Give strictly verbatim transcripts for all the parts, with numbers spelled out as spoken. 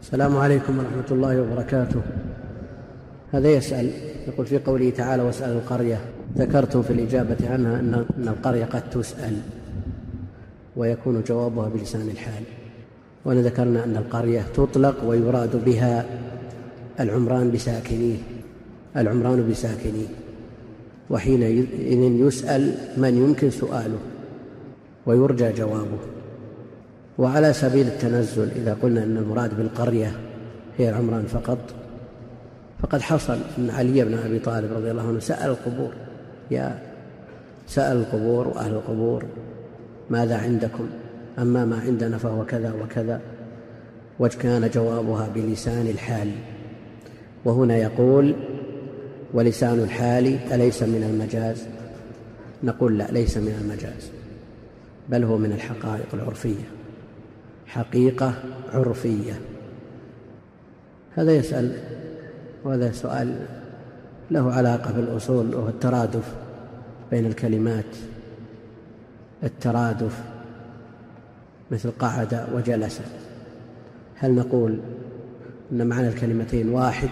السلام عليكم ورحمة الله وبركاته. هذا يسأل يقول في قوله تعالى واسأل القرية، ذكرتم في الإجابة عنها أن القرية قد تسأل ويكون جوابها بلسان الحال، ونذكرنا أن القرية تطلق ويراد بها العمران بساكنيه العمران بساكنيه وحينئذ يسأل من يمكن سؤاله ويرجى جوابه. وعلى سبيل التنزل إذا قلنا أن المراد بالقرية هي العمران فقط، فقد حصل أن علي بن أبي طالب رضي الله عنه سأل القبور يا سأل القبور وأهل القبور ماذا عندكم؟ أما ما عندنا فهو كذا وكذا، وكان جوابها بلسان الحال. وهنا يقول ولسان الحال أليس من المجاز؟ نقول لا، ليس من المجاز، بل هو من الحقائق العرفية، حقيقة عرفية. هذا يسأل، وهذا سؤال له علاقة بالأصول، وهو الترادف بين الكلمات، الترادف مثل قعد وجلس. هل نقول أن معنى الكلمتين واحد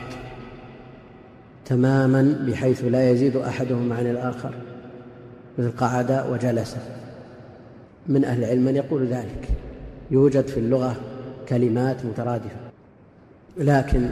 تماما بحيث لا يزيد أحدهما عن الآخر مثل قعد وجلس؟ من أهل العلم من يقول ذلك، يوجد في اللغة كلمات مترادفة، لكن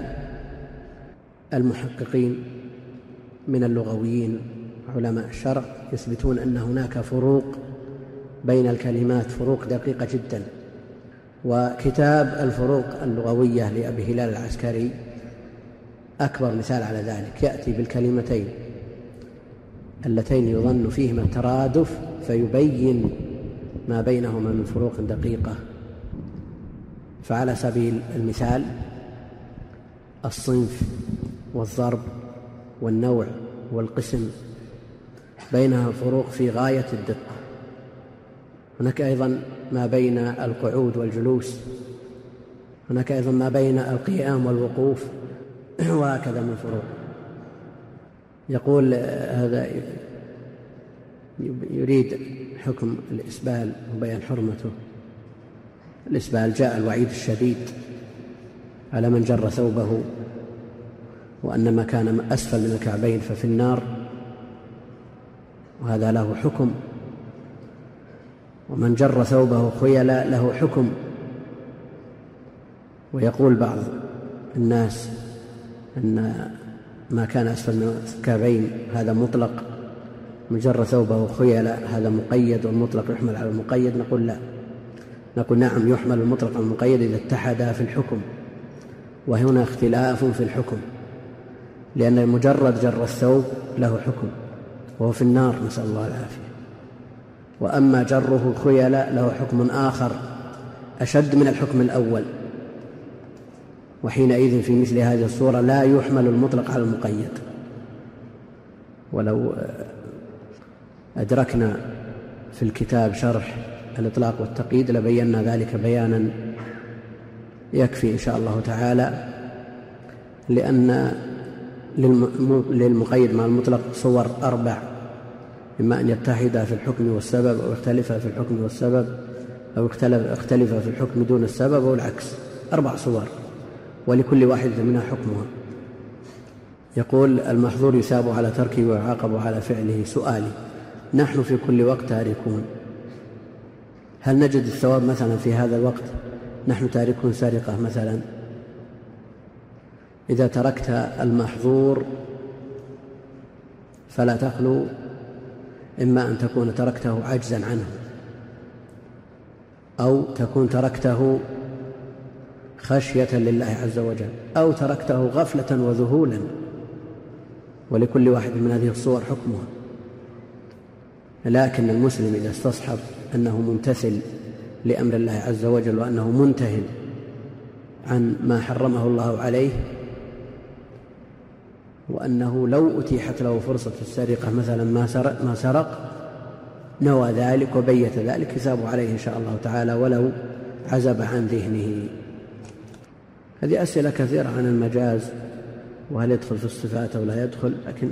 المحققين من اللغويين علماء الشرع يثبتون أن هناك فروق بين الكلمات، فروق دقيقة جدا. وكتاب الفروق اللغوية لأبي هلال العسكري أكبر مثال على ذلك، يأتي بالكلمتين اللتين يظن فيهما الترادف فيبين ما بينهما من فروق دقيقة. فعلى سبيل المثال الصنف والضرب والنوع والقسم بينها فروق في غاية الدقة. هناك أيضا ما بين القعود والجلوس، هناك أيضا ما بين القيام والوقوف، وهكذا من فروق. يقول هذا يريد حكم الإسبال وبيان حرمته. الإسبال جاء الوعيد الشديد على من جر ثوبه، وأن ما كان أسفل من الكعبين ففي النار، وهذا له حكم. ومن جر ثوبه خيلا له حكم. ويقول بعض الناس أن ما كان أسفل من الكعبين هذا مطلق، من جر ثوبه خيلا هذا مقيد، والمطلق يحمل على المقيد. نقول لا، نقول نعم، يحمل المطلق على المقيد إذا اتحدا في الحكم، وهنا اختلاف في الحكم، لأن مجرد جر الثوب له حكم وهو في النار، نسأل الله العافية. وأما جره خيلا له حكم آخر أشد من الحكم الأول، وحينئذ في مثل هذه الصورة لا يحمل المطلق على المقيد. ولو أدركنا في الكتاب شرح الإطلاق والتقييد لبينا ذلك بيانا يكفي إن شاء الله تعالى، لأن للمقيد مع المطلق صور أربع، إما أن يتحد في الحكم والسبب، أو يختلف في الحكم والسبب، أو يختلف في الحكم دون السبب، أو العكس. أربع صور، ولكل واحدة منها حكمها. يقول المحظور يثاب على تركه ويعاقب على فعله. سؤالي: نحن في كل وقت تاركون، هل نجد الثواب مثلا في هذا الوقت نحن تاركون سرقة مثلا؟ إذا تركت المحظور فلا تخلو إما أن تكون تركته عجزا عنه، أو تكون تركته خشية لله عز وجل، أو تركته غفلة وذهولا، ولكل واحد من هذه الصور حكمها. لكن المسلم إذا استصحب أنه ممتثل لأمر الله عز وجل، وأنه منتهٍ عن ما حرمه الله عليه، وأنه لو أتيحت له فرصة السرقة مثلا ما سرق, ما سرق نوى ذلك وبيت ذلك، يثاب عليه إن شاء الله تعالى ولو عزب عن ذهنه. هذه أسئلة كثيرة عن المجاز، وهل يدخل في الصفات أو لا يدخل. لكن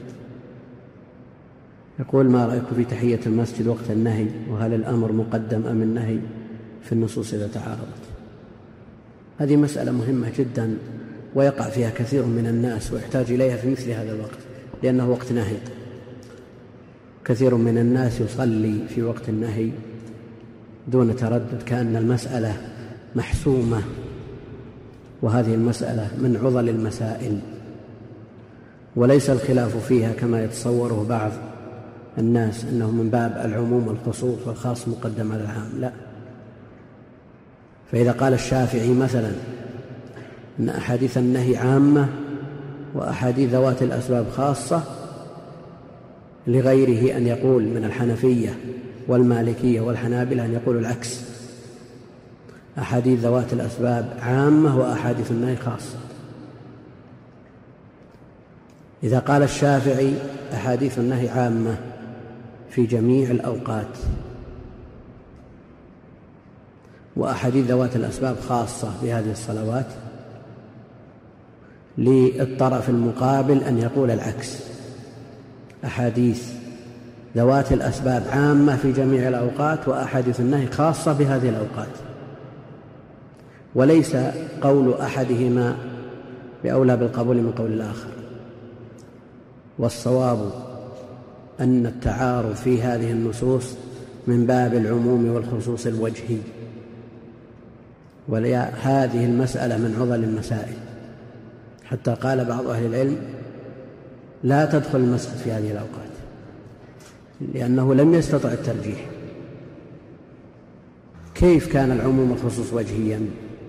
يقول: ما رأيكم في تحية المسجد وقت النهي، وهل الأمر مقدم أم النهي في النصوص إذا تعارضت؟ هذه مسألة مهمة جدا ويقع فيها كثير من الناس ويحتاج إليها في مثل هذا الوقت، لأنه وقت نهي. كثير من الناس يصلي في وقت النهي دون تردد كأن المسألة محسومة، وهذه المسألة من عضل المسائل، وليس الخلاف فيها كما يتصوره بعض الناس أنه من باب العموم والخصوص والخاص مقدم على العام، لا. فإذا قال الشافعي مثلا أن أحاديث النهي عامة وأحاديث ذوات الأسباب خاصة، لغيره أن يقول من الحنفية والمالكية والحنابلة أن يقول العكس، أحاديث ذوات الأسباب عامة وأحاديث النهي خاصة. إذا قال الشافعي أحاديث النهي عامة في جميع الأوقات وأحاديث ذوات الأسباب خاصة بهذه الصلوات، للطرف المقابل أن يقول العكس، أحاديث ذوات الأسباب عامة في جميع الأوقات وأحاديث النهي خاصة بهذه الأوقات. وليس قول أحدهما بأولى بالقبول من قول الآخر، والصواب أن التعارض في هذه النصوص من باب العموم والخصوص الوجهي، وهذه المسألة من عضل المسائل، حتى قال بعض أهل العلم لا تدخل المسجد في هذه الأوقات، لأنه لم يستطع الترجيح. كيف كان العموم والخصوص وجهيا؟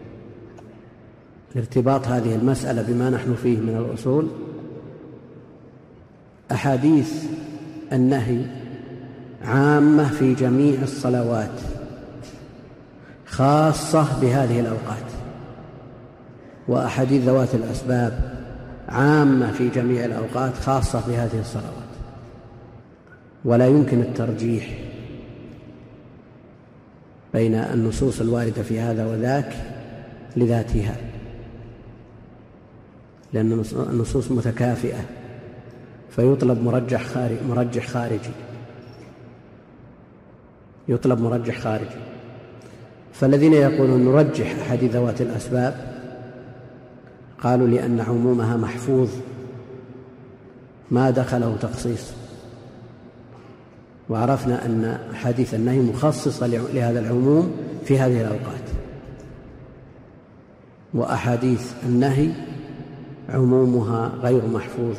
ارتباط هذه المسألة بما نحن فيه من الأصول، أحاديث النهي عامة في جميع الصلوات خاصة بهذه الأوقات، وأحاديث ذوات الأسباب عامة في جميع الأوقات خاصة بهذه الصلوات، ولا يمكن الترجيح بين النصوص الواردة في هذا وذاك لذاتها، لأن النصوص متكافئة، فيطلب مرجح خارج مرجح خارجي يطلب مرجح خارجي فالذين يقولون نرجح أحاديث ذوات الأسباب قالوا لأن عمومها محفوظ ما دخله تخصيص، وعرفنا أن حديث النهي مخصصة لهذا العموم في هذه الأوقات، وأحاديث النهي عمومها غير محفوظ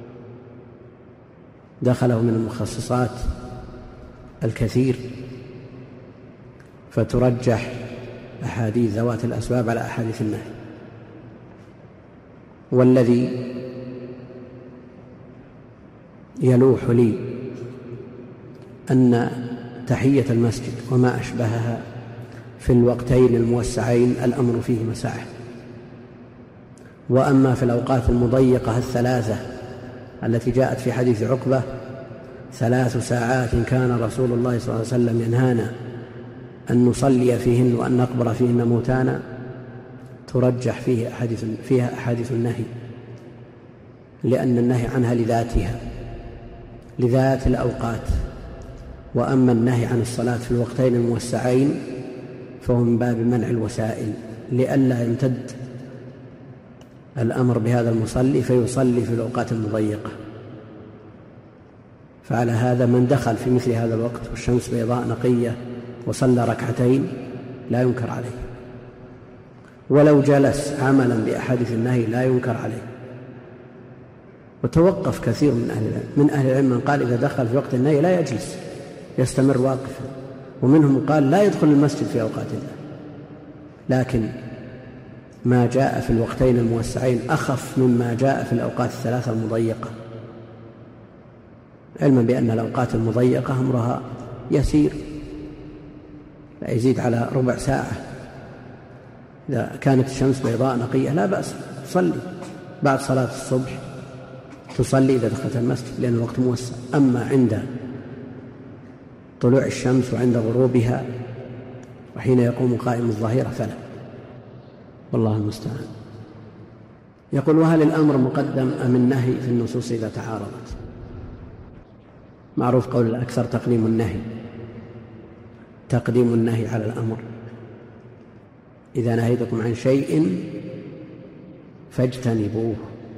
دخله من المخصصات الكثير، فترجح أحاديث ذوات الأسباب على أحاديث النهي. والذي يلوح لي أن تحية المسجد وما أشبهها في الوقتين الموسعين الأمر فيه مساحة، وأما في الأوقات المضيقة الثلاثة التي جاءت في حديث عقبة ثلاث ساعات كان رسول الله صلى الله عليه وسلم ينهانا أن نصلي فيهن وأن نقبر فيهن موتانا، ترجح فيه أحاديث فيها أحاديث النهي، لأن النهي عنها لذاتها لذات الأوقات. وأما النهي عن الصلاة في الوقتين الموسعين فهو من باب منع الوسائل لئلا يمتد الأمر بهذا المصلي فيصلي في الأوقات المضيقة. فعلى هذا من دخل في مثل هذا الوقت والشمس بيضاء نقية وصلى ركعتين لا ينكر عليه، ولو جلس عملا بأحاديث النهي لا ينكر عليه. وتوقف كثير من أهل العلم من أهل العلم من قال إذا دخل في وقت النهي لا يجلس يستمر واقفا، ومنهم من قال لا يدخل المسجد في أوقات الله. لكن ما جاء في الوقتين الموسعين أخف مما جاء في الأوقات الثلاثة المضيقة، علما بأن الأوقات المضيقة أمرها يسير لا يزيد على ربع ساعة. إذا كانت الشمس بيضاء نقية لا بأس تصلي بعد صلاة الصبح، تصلي إذا دخلت المسجد لأن الوقت موسع. أما عند طلوع الشمس وعند غروبها وحين يقوم قائم الظهيرة فلا، والله المستعان. يقول وهل الأمر مقدم أم النهي في النصوص إذا تعارضت؟ معروف قول الأكثر تقديم النهي تقديم النهي على الأمر إذا نهيتكم عن شيء فاجتنبوه،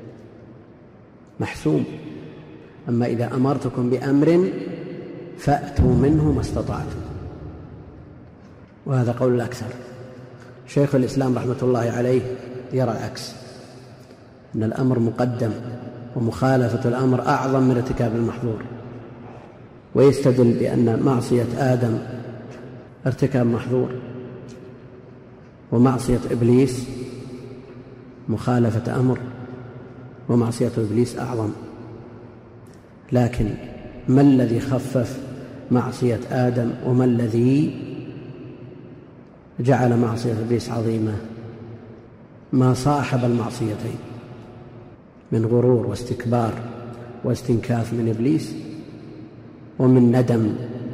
محسوم. أما إذا أمرتكم بأمر فأتوا منه ما استطعتم، وهذا قول الأكثر. شيخ الإسلام رحمة الله عليه يرى العكس، أن الأمر مقدم ومخالفة الأمر أعظم من ارتكاب المحظور، ويستدل بأن معصية آدم ارتكاب محظور، ومعصية إبليس مخالفة أمر، ومعصية إبليس أعظم. لكن ما الذي خفف معصية آدم وما الذي جعل معصية إبليس عظيمة؟ ما صاحب المعصيتين من غرور واستكبار واستنكاف من إبليس، ومن ندم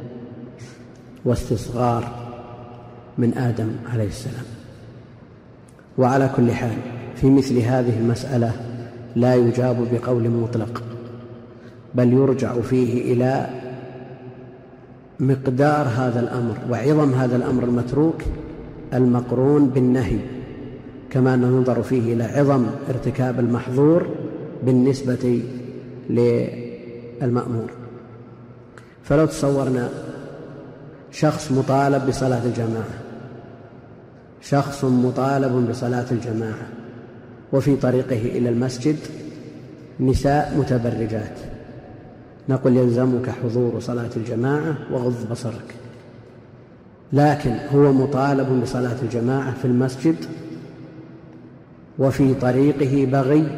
واستصغار من آدم عليه السلام. وعلى كل حال في مثل هذه المسألة لا يجاب بقول مطلق، بل يرجع فيه إلى مقدار هذا الأمر وعظم هذا الأمر المتروك المقرون بالنهي، كما أنه ينظر فيه إلى عظم ارتكاب المحظور بالنسبة للمأمور. فلو تصورنا شخص مطالب بصلاة الجماعة، شخص مطالب بصلاة الجماعة وفي طريقه إلى المسجد نساء متبرجات، نقول يلزمك حضور صلاة الجماعة وغض بصرك. لكن هو مطالب بصلاة الجماعة في المسجد وفي طريقه بغي،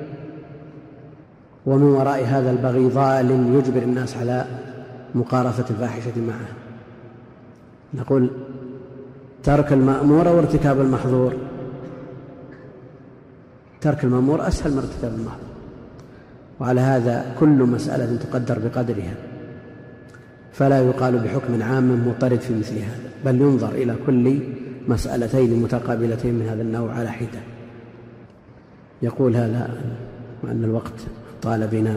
ومن وراء هذا البغي ظالم يجبر الناس على مقارفة الفاحشة معه. نقول ترك المأمور وارتكاب المحظور، ترك المأمور أسهل من ارتكاب المحظور، وعلى هذا كل مسألة تقدر بقدرها، فلا يقال بحكم عام مضطرد في مثل هذا، بل ينظر إلى كل مسألتين متقابلتين من هذا النوع على حدة. يقول هذا وأن الوقت طال بنا،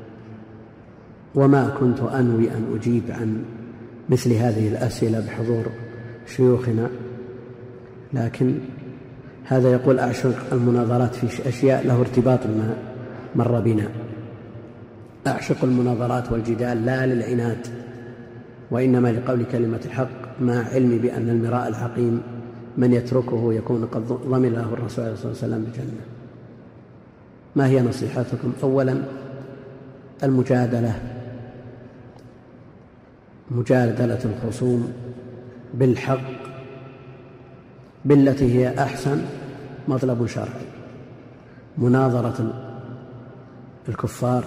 وما كنت أنوي أن أجيب عن مثل هذه الأسئلة بحضور شيوخنا، لكن هذا يقول أعشق المناظرات في أشياء له ارتباط ما مر بنا. أعشق المناظرات والجدال لا للعناد، وإنما لقول كلمة الحق، مع علمي بأن المراء العقيم من يتركه يكون قد ضمن له الرسول صلى الله عليه وسلم بالجنة. ما هي نصيحتكم؟ أولا المجادلة، مجادلة الخصوم بالحق بالتي هي أحسن مطلب شرعي. مناظرة الكفار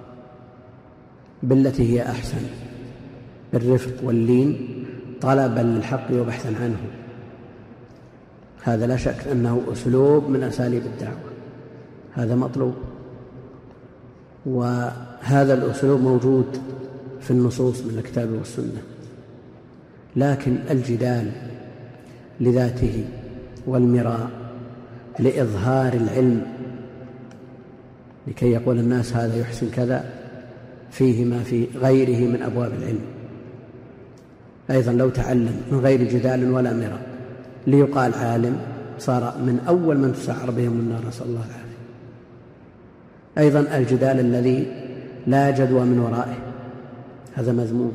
بالتي هي أحسن بالرفق واللين طلبا للحق وبحثا عنه، هذا لا شك أنه أسلوب من أساليب الدعوة، هذا مطلوب، وهذا الأسلوب موجود في النصوص من الكتاب والسنة. لكن الجدال لذاته والمراء لإظهار العلم لكي يقول الناس هذا يحسن كذا فيه ما في غيره من أبواب العلم. أيضا لو تعلم من غير جدال ولا مراء ليقال عالم صار من أول من تسعر بهم النار، نسأل الله العافية. أيضا الجدال الذي لا جدوى من ورائه هذا مذموم،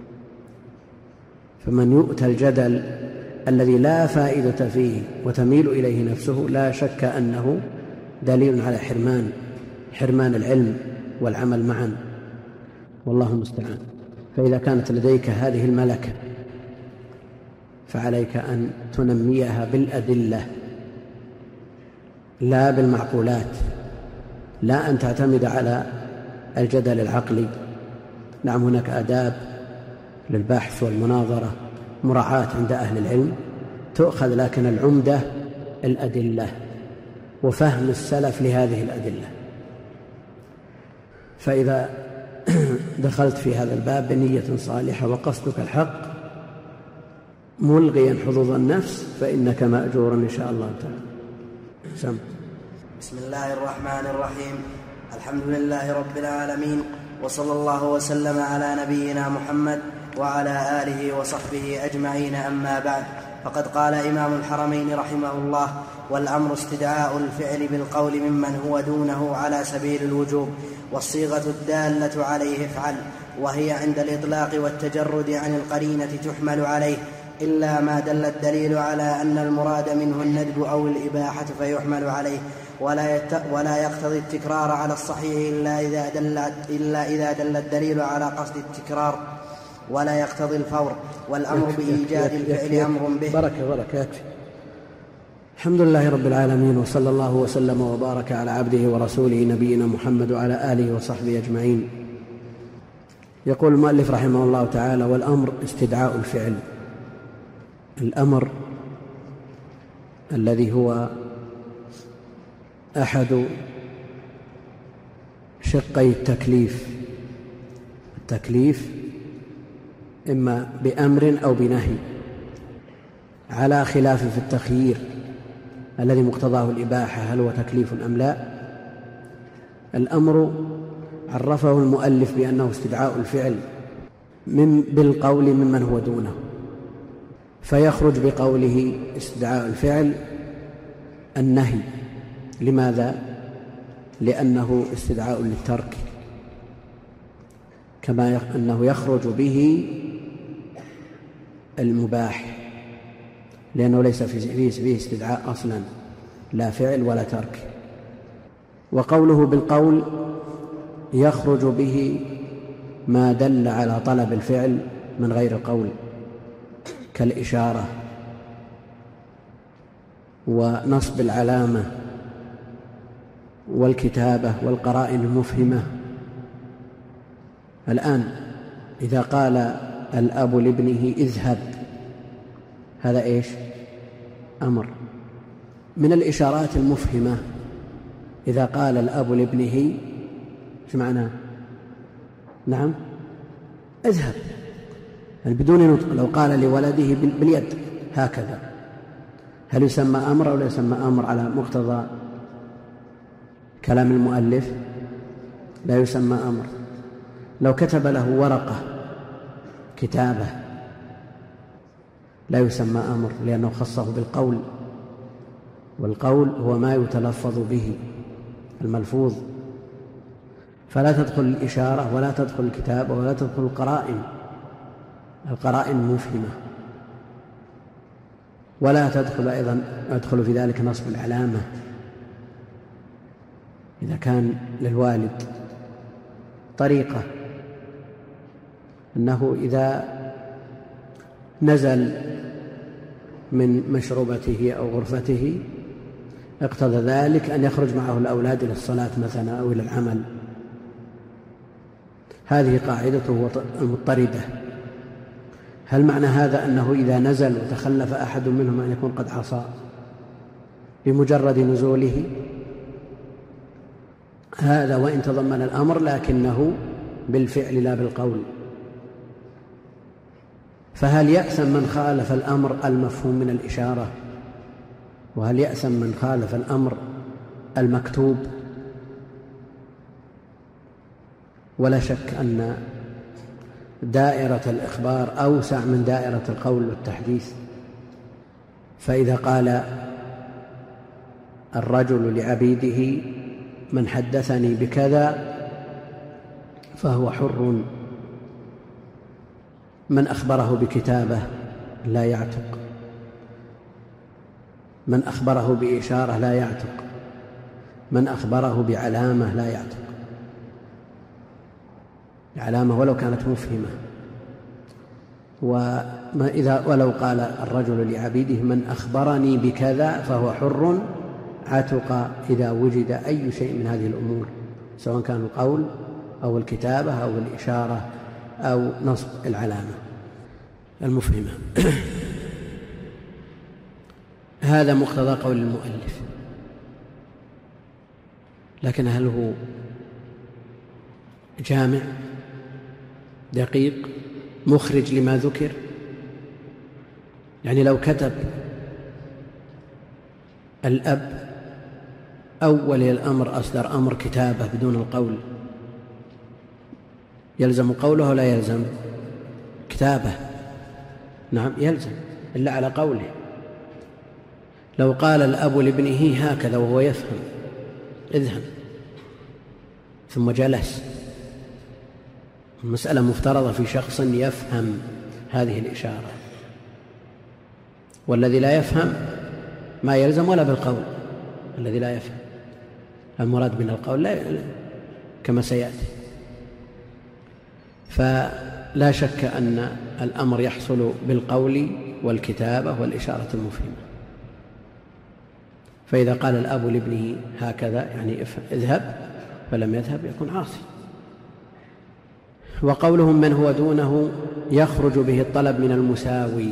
فمن يؤتى الجدل الذي لا فائدة فيه وتميل إليه نفسه لا شك أنه دليل على حرمان حرمان العلم والعمل معا، والله المستعان. فإذا كانت لديك هذه الملكة فعليك أن تنميها بالأدلة لا بالمعقولات، لا أن تعتمد على الجدل العقلي. نعم هناك آداب للبحث والمناظرة مراعاة عند أهل العلم تؤخذ، لكن العمدة الأدلة وفهم السلف لهذه الأدلة. فإذا دخلت في هذا الباب بنية صالحة وقصدك الحق ملغيا حظوظ النفس فإنك مأجور إن شاء الله تعالى. سم. بسم الله الرحمن الرحيم، الحمد لله رب العالمين، وصلى الله وسلم على نبينا محمد وعلى آله وصحبه أجمعين، أما بعد. فقد قال إمام الحرمين رحمه الله: والأمر استدعاء الفعل بالقول ممن هو دونه على سبيل الوجوب، والصيغة الدالة عليه افعل، وهي عند الإطلاق والتجرد عن القرينة تحمل عليه، إلا ما دل الدليل على أن المراد منه الندب أو الإباحة فيحمل عليه، ولا, يت... ولا يقتضي التكرار على الصحيح إلا إذا دل... إلا إذا دل الدليل على قصد التكرار، ولا يقتضي الفور، والأمر بإيجاد الفعل أمر به. بركة بركة. الحمد لله رب العالمين، وصلى الله وسلم وبارك على عبده ورسوله نبينا محمد وعلى آله وصحبه أجمعين. يقول المؤلف رحمه الله تعالى: والأمر استدعاء الفعل. الأمر الذي هو أحد شقي التكليف، التكليف إما بأمر أو بنهي، على خلاف في التخيير الذي مقتضاه الإباحة هل هو تكليف أم لا. الأمر عرفه المؤلف بأنه استدعاء الفعل من بالقول ممن هو دونه، فيخرج بقوله استدعاء الفعل النهي. لماذا؟ لأنه استدعاء للترك، كما أنه يخرج به المباح، لأنه ليس فيه استدعاء أصلا، لا فعل ولا ترك. وقوله بالقول يخرج به ما دل على طلب الفعل من غير القول، كالإشارة ونصب العلامة والكتابة والقرائن المفهمة. الآن إذا قال الأب لابنه اذهب، هذا إيش؟ أمر. من الإشارات المفهمة إذا قال الأب لابنه ايش معناه؟ نعم اذهب، يعني بدون نطق. لو قال لولده باليد هكذا، هل يسمى أمر أو لا يسمى أمر على مقتضى كلام المؤلف؟ لا يسمى أمر. لو كتب له ورقة كتابة لا يسمى أمر، لأنه خصه بالقول، والقول هو ما يتلفظ به الملفوظ، فلا تدخل الإشارة ولا تدخل الكتابة ولا تدخل القرائن، القرائن مفهمة، ولا تدخل أيضا يدخل في ذلك نصب العلامة إذا كان للوالد طريقة أنه إذا نزل من مشروبته أو غرفته اقتضى ذلك أن يخرج معه الأولاد إلى الصلاة مثلا أو إلى العمل. هذه قاعدته المضطردة. هل معنى هذا أنه إذا نزل وتخلف أحد منهم أن يكون قد عصى بمجرد نزوله؟ هذا وإن تضمن الأمر لكنه بالفعل لا بالقول. فهل يأثم من خالف الأمر المفهوم من الإشارة؟ وهل يأثم من خالف الأمر المكتوب؟ ولا شك أن دائرة الإخبار أوسع من دائرة القول والتحديث. فإذا قال الرجل لعبيده من حدثني بكذا فهو حر، من أخبره بكتابة لا يعتق، من أخبره بإشارة لا يعتق، من أخبره بعلامة لا يعتق، علامة ولو كانت مفهمة. وإذا ولو قال الرجل لعبيده من أخبرني بكذا فهو حر، عتق إذا وجد أي شيء من هذه الأمور، سواء كان القول أو الكتابة أو الإشارة أو نصب العلامة المفهمة. هذا مقتضى قول المؤلف. لكن هل هو جامع دقيق مخرج لما ذكر؟ يعني لو كتب الأب أول الأمر أصدر أمر كتابة بدون القول، يلزم قوله ولا يلزم كتابة؟ نعم يلزم، إلا على قوله. لو قال الأب لابنه هكذا وهو يفهم اذهب ثم جلس، المسألة مفترضة في شخص يفهم هذه الإشارة، والذي لا يفهم ما يلزم ولا بالقول. الذي لا يفهم المراد من القول لا كما سيأتي. فلا شك أن الأمر يحصل بالقول والكتابة والإشارة المفهمة. فإذا قال الأب لابنه هكذا يعني اذهب فلم يذهب يكون عاصي. وقولهم من هو دونه يخرج به الطلب من المساوي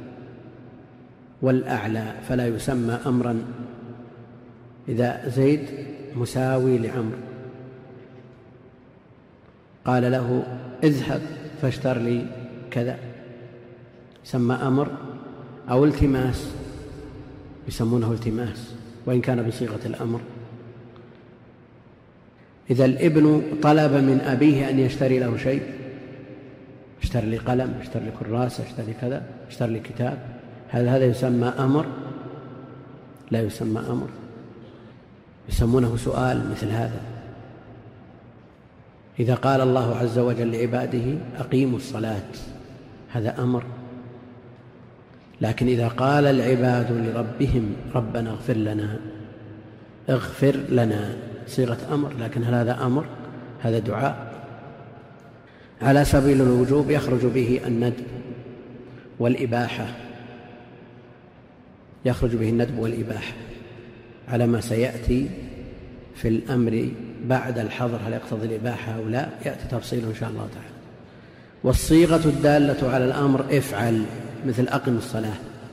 والأعلى، فلا يسمى أمرا إذا زيد مساوي لعمرو قال له اذهب فاشتر لي كذا يسمى أمر، أو التماس يسمونه التماس وإن كان بصيغة الأمر. إذا الابن طلب من أبيه أن يشتري له شيء، اشتر لي قلم، اشتر لي كراسة، اشتر لي كذا، اشتر لي كتاب، هذا هذا يسمى أمر؟ لا يسمى أمر، يسمونه سؤال مثل هذا. إذا قال الله عز وجل لعباده أقيموا الصلاة هذا أمر، لكن إذا قال العباد لربهم ربنا اغفر لنا اغفر لنا صيغة أمر، لكن هل هذا أمر؟ هذا دعاء. على سبيل الوجوب يخرج به الندب والإباحة، يخرج به الندب والإباحة على ما سيأتي في الأمر بعد الحظر، هل يقتضي الإباحة أو لا، يأتي تفصيله إن شاء الله تعالى. والصيغة الدالة على الأمر افعل مثل أقم الصلاة،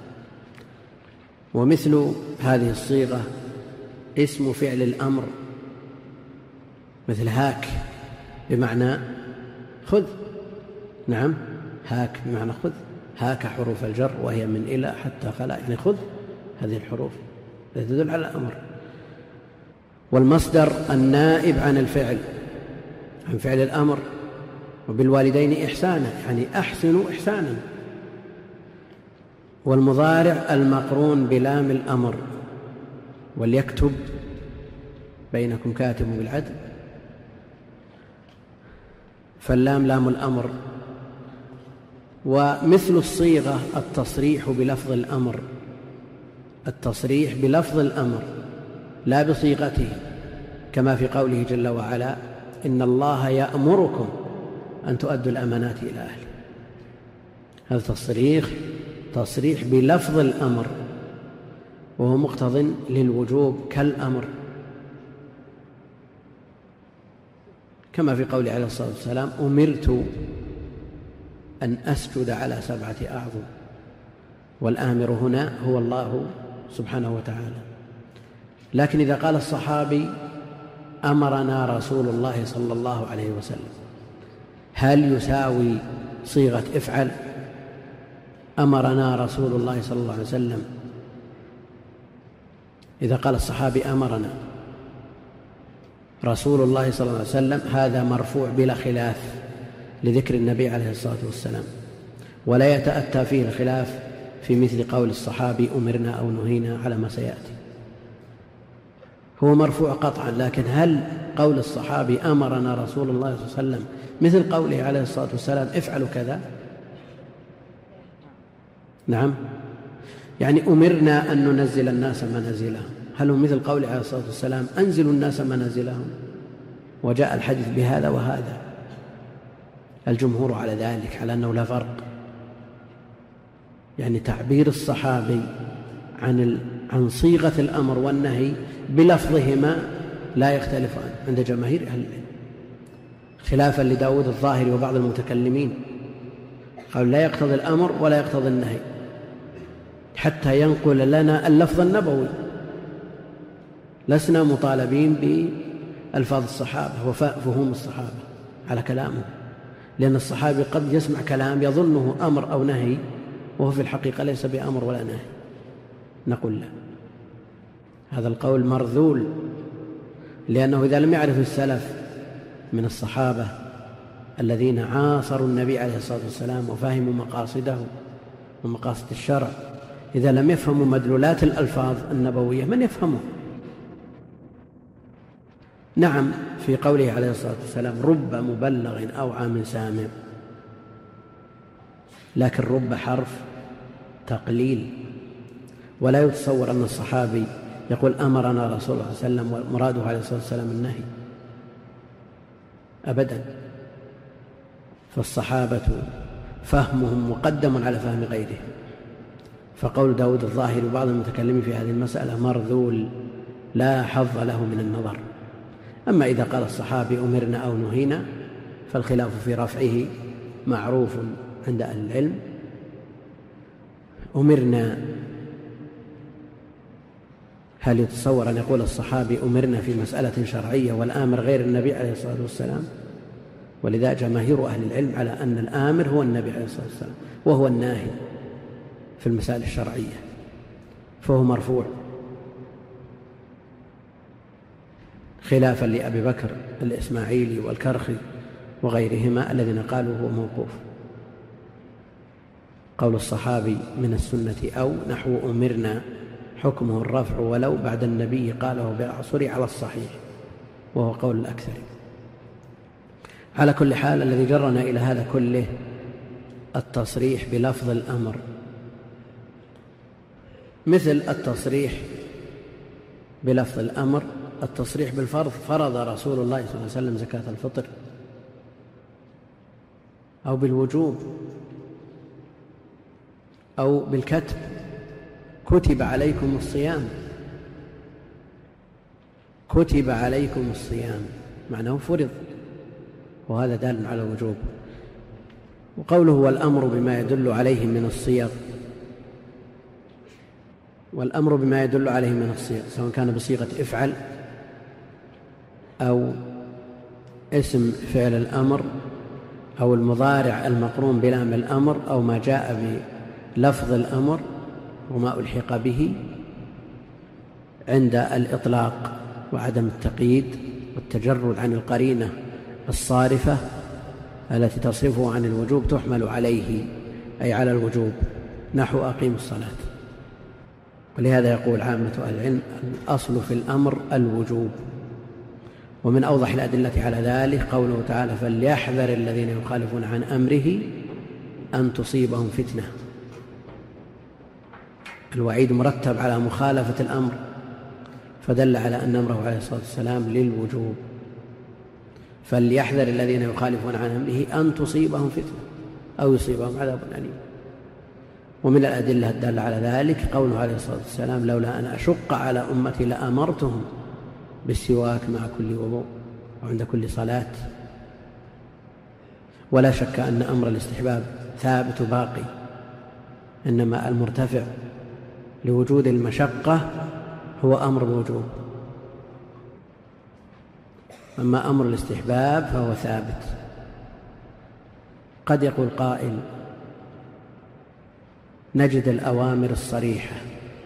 ومثل هذه الصيغة اسم فعل الأمر مثل هاك بمعنى خذ، نعم هاك بمعنى خذ، هاك حروف الجر وهي من إلى حتى خلا يعني خذ، هذه الحروف التي تدل على الأمر. والمصدر النائب عن الفعل، عن فعل الأمر. وبالوالدين إحسانا يعني أحسنوا إحسانا. والمضارع المقرون بلام الأمر، وليكتب بينكم كاتب بالعدل، فاللام لام الأمر. ومثل الصيغة التصريح بلفظ الأمر، التصريح بلفظ الأمر لا بصيغته، كما في قوله جل وعلا إن الله يأمركم أن تؤدوا الأمانات إلى أهله، هذا تصريح تصريح بلفظ الأمر وهو مقتض للوجوب كالأمر، كما في قوله عليه الصلاة والسلام أمرت أن أسجد على سبعة أعظم، والآمر هنا هو الله سبحانه وتعالى. لكن إذا قال الصحابي أمرنا رسول الله صلى الله عليه وسلم، هل يساوي صيغة افعل؟ أمرنا رسول الله صلى الله عليه وسلم، إذا قال الصحابي أمرنا رسول الله صلى الله عليه وسلم هذا مرفوع بلا خلاف لذكر النبي عليه الصلاة والسلام، ولا يتأتى فيه الخلاف في مثل قول الصحابي أمرنا أو نهينا على ما سيأتي، هو مرفوع قطعا. لكن هل قول الصحابي أمرنا رسول الله صلى الله عليه وسلم مثل قوله عليه الصلاة والسلام افعلوا كذا؟ نعم، يعني أمرنا أن ننزل الناس منازلهم، هل هو مثل قوله عليه الصلاة والسلام أنزلوا الناس منازلهم؟ وجاء الحديث بهذا وهذا، الجمهور على ذلك، على أنه لا فرق، يعني تعبير الصحابي عن عن صيغة الأمر والنهي بلفظهما لا يختلفان عند جماهير أهل العلم، خلافا لداود الظاهري وبعض المتكلمين قالوا لا يقتضي الأمر ولا يقتضي النهي حتى ينقل لنا اللفظ النبوي، لسنا مطالبين بألفاظ الصحابة وفهم الصحابة على كلامه، لأن الصحابي قد يسمع كلام يظنه أمر أو نهي وهو في الحقيقة ليس بأمر ولا نهي، نقول لا، هذا القول مرذول، لأنه إذا لم يعرف السلف من الصحابة الذين عاصروا النبي عليه الصلاة والسلام وفهموا مقاصده ومقاصد الشرع إذا لم يفهموا مدلولات الألفاظ النبوية من يفهمه؟ نعم، في قوله عليه الصلاة والسلام رب مبلغ أوعى من سامع، لكن رب حرف تقليل، ولا يتصور أن الصحابي يقول أمرنا رسول الله صلى الله عليه وسلم ومراده عليه الصلاة والسلام النهي أبدا. فالصحابة فهمهم مقدم على فهم غيرهم، فقول داود الظاهري وبعض المتكلمين في هذه المسألة مرذول لا حظ له من النظر. أما إذا قال الصحابي أمرنا أو نهينا فالخلاف في رفعه معروف عند أهل العلم. أمرنا، هل يتصور أن يقول الصحابي أمرنا في مسألة شرعية والآمر غير النبي عليه الصلاة والسلام؟ ولذا جماهير أهل العلم على أن الآمر هو النبي عليه الصلاة والسلام وهو الناهي في المسائل الشرعية، فهو مرفوع، خلافا لأبي بكر الإسماعيلي والكرخي وغيرهما الذين قالوا هو موقوف. قول الصحابي من السنة أو نحو أمرنا حكمه الرفع ولو بعد النبي قاله بعصره على الصحيح، وهو قول الأكثر. على كل حال الذي جرنا إلى هذا كله التصريح بلفظ الأمر، مثل التصريح بلفظ الأمر التصريح بالفرض. فرض رسول الله صلى الله عليه وسلم زكاة الفطر، أو بالوجوب، أو بالكتب كتب عليكم الصيام، كتب عليكم الصيام معناه فرض، وهذا دال على الوجوب. وقوله والأمر بما يدل عليه من الصيغ، والأمر بما يدل عليه من الصيغ سواء كان بصيغة افعل أو اسم فعل الأمر أو المضارع المقرون بلام الأمر أو ما جاء بلفظ الأمر وما ألحق به عند الإطلاق وعدم التقييد والتجرد عن القرينة الصارفة التي تصرفه عن الوجوب تحمل عليه أي على الوجوب، نحو أقيم الصلاة. ولهذا يقول عامة أهل العلم الأصل في الأمر الوجوب. ومن أوضح الأدلة على ذلك قوله تعالى فليحذر الذين يخالفون عن أمره أن تصيبهم فتنة. الوعيد مرتب على مخالفة الأمر، فدل على أن أمره عليه الصلاة والسلام للوجوب. فليحذر الذين يخالفون عن أمره أن تصيبهم فتنة أو يصيبهم عذاب أليم. ومن الأدلة الدالة على ذلك قوله عليه الصلاة والسلام لولا أن أشق على أمتي لأمرتهم بالسواك مع كل وضوء وعند كل صلاة. ولا شك أن أمر الاستحباب ثابت باقي، إنما المرتفع لوجود المشقة هو أمر الوجوب، أما أمر الاستحباب فهو ثابت. قد يقول قائل نجد الأوامر الصريحة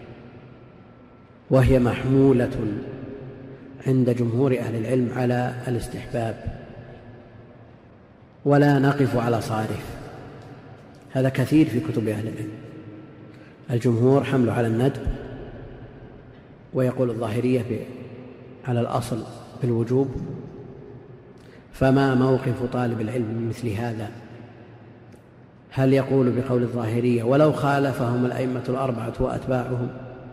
وهي محمولة عند جمهور أهل العلم على الاستحباب ولا نقف على صارف. هذا كثير في كتب أهل العلم، الجمهور حمله على الندب، ويقول الظاهرية على الأصل بالوجوب. فما موقف طالب العلم من مثل هذا؟ هل يقول بقول الظاهرية ولو خالفهم الأئمة الأربعة وأتباعهم؟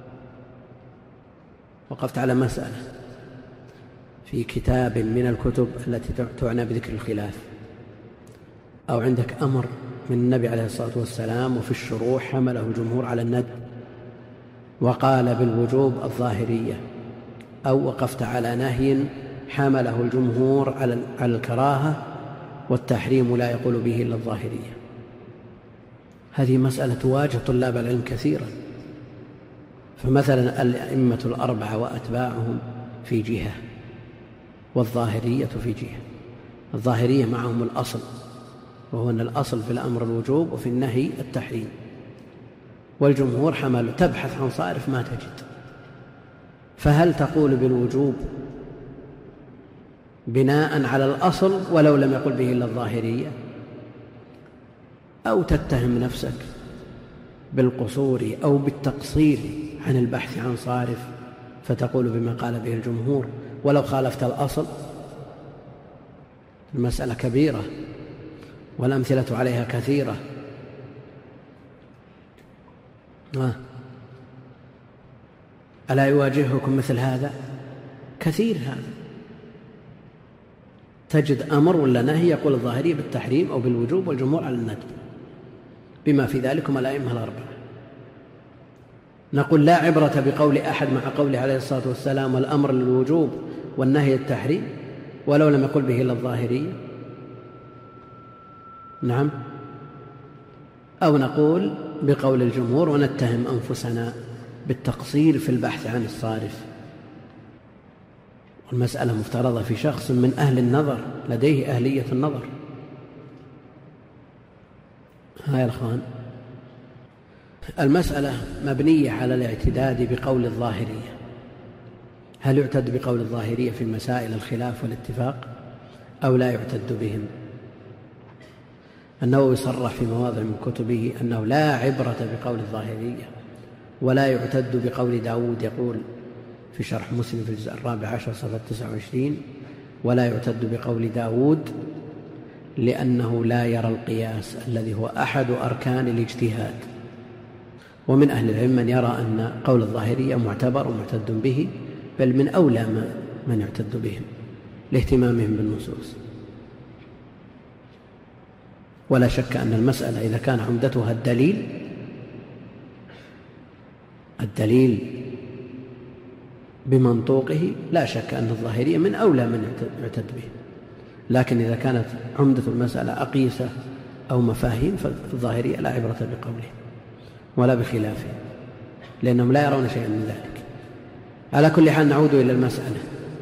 وقفت على مسألة في كتاب من الكتب التي تعنى بذكر الخلاف، أو عندك أمر من النبي عليه الصلاة والسلام وفي الشروح حمله الجمهور على الندب وقال بالوجوب الظاهرية، أو وقفت على نهي حمله الجمهور على الكراهة والتحريم لا يقول به إلا الظاهرية. هذه مسألة تواجه طلاب العلم كثيرا. فمثلا الأئمة الأربعة وأتباعهم في جهة، والظاهرية في جهة. الظاهرية معهم الأصل، وهو أن الأصل في الأمر الوجوب وفي النهي التحريم، والجمهور حملوا تبحث عن صارف ما تجد. فهل تقول بالوجوب بناء على الأصل ولو لم يقل به إلا الظاهرية، أو تتهم نفسك بالقصور أو بالتقصير عن البحث عن صارف فتقول بما قال به الجمهور ولو خالفت الأصل؟ المسألة كبيرة والأمثلة عليها كثيرة. ألا يواجهكم مثل هذا؟ كثير هذا، تجد أمر ولا نهي يقول الظاهري بالتحريم أو بالوجوب والجمهور على الندب، بما في ذلكم الأئمة الأربعة. نقول لا عبرة بقول أحد مع قوله عليه الصلاة والسلام والأمر للوجوب والنهي التحريم ولو لم يقل به إلا الظاهرية. نعم. أو نقول بقول الجمهور ونتهم أنفسنا بالتقصير في البحث عن الصارف، والمسألة مفترضة في شخص من أهل النظر لديه أهلية النظر. ها يا الأخوان، المسألة مبنية على الاعتداد بقول الظاهرية. هل يعتد بقول الظاهرية في مسائل الخلاف والاتفاق أو لا يعتد بهم؟ النووي يصرح في مواضع من كتبه أنه لا عبرة بقول الظاهرية ولا يعتد بقول داود، يقول في شرح مسلم في الجزء الرابع عشر صفحة تسعة وعشرين: ولا يعتد بقول داود لأنه لا يرى القياس الذي هو أحد أركان الاجتهاد. ومن أهل العلم من يرى أن قول الظاهرية معتبر ومعتد به، بل من أولى من يعتد بهم لاهتمامهم بالنصوص. ولا شك أن المسألة إذا كان عمدتها الدليل الدليل بمنطوقه لا شك أن الظاهرية من أولى من يعتد به، لكن إذا كانت عمدة المسألة أقيسة أو مفاهيم فالظاهرية لا عبرة بقوله ولا بخلافه، لأنهم لا يرون شيئا من ذلك. على كل حال نعود إلى المسألة.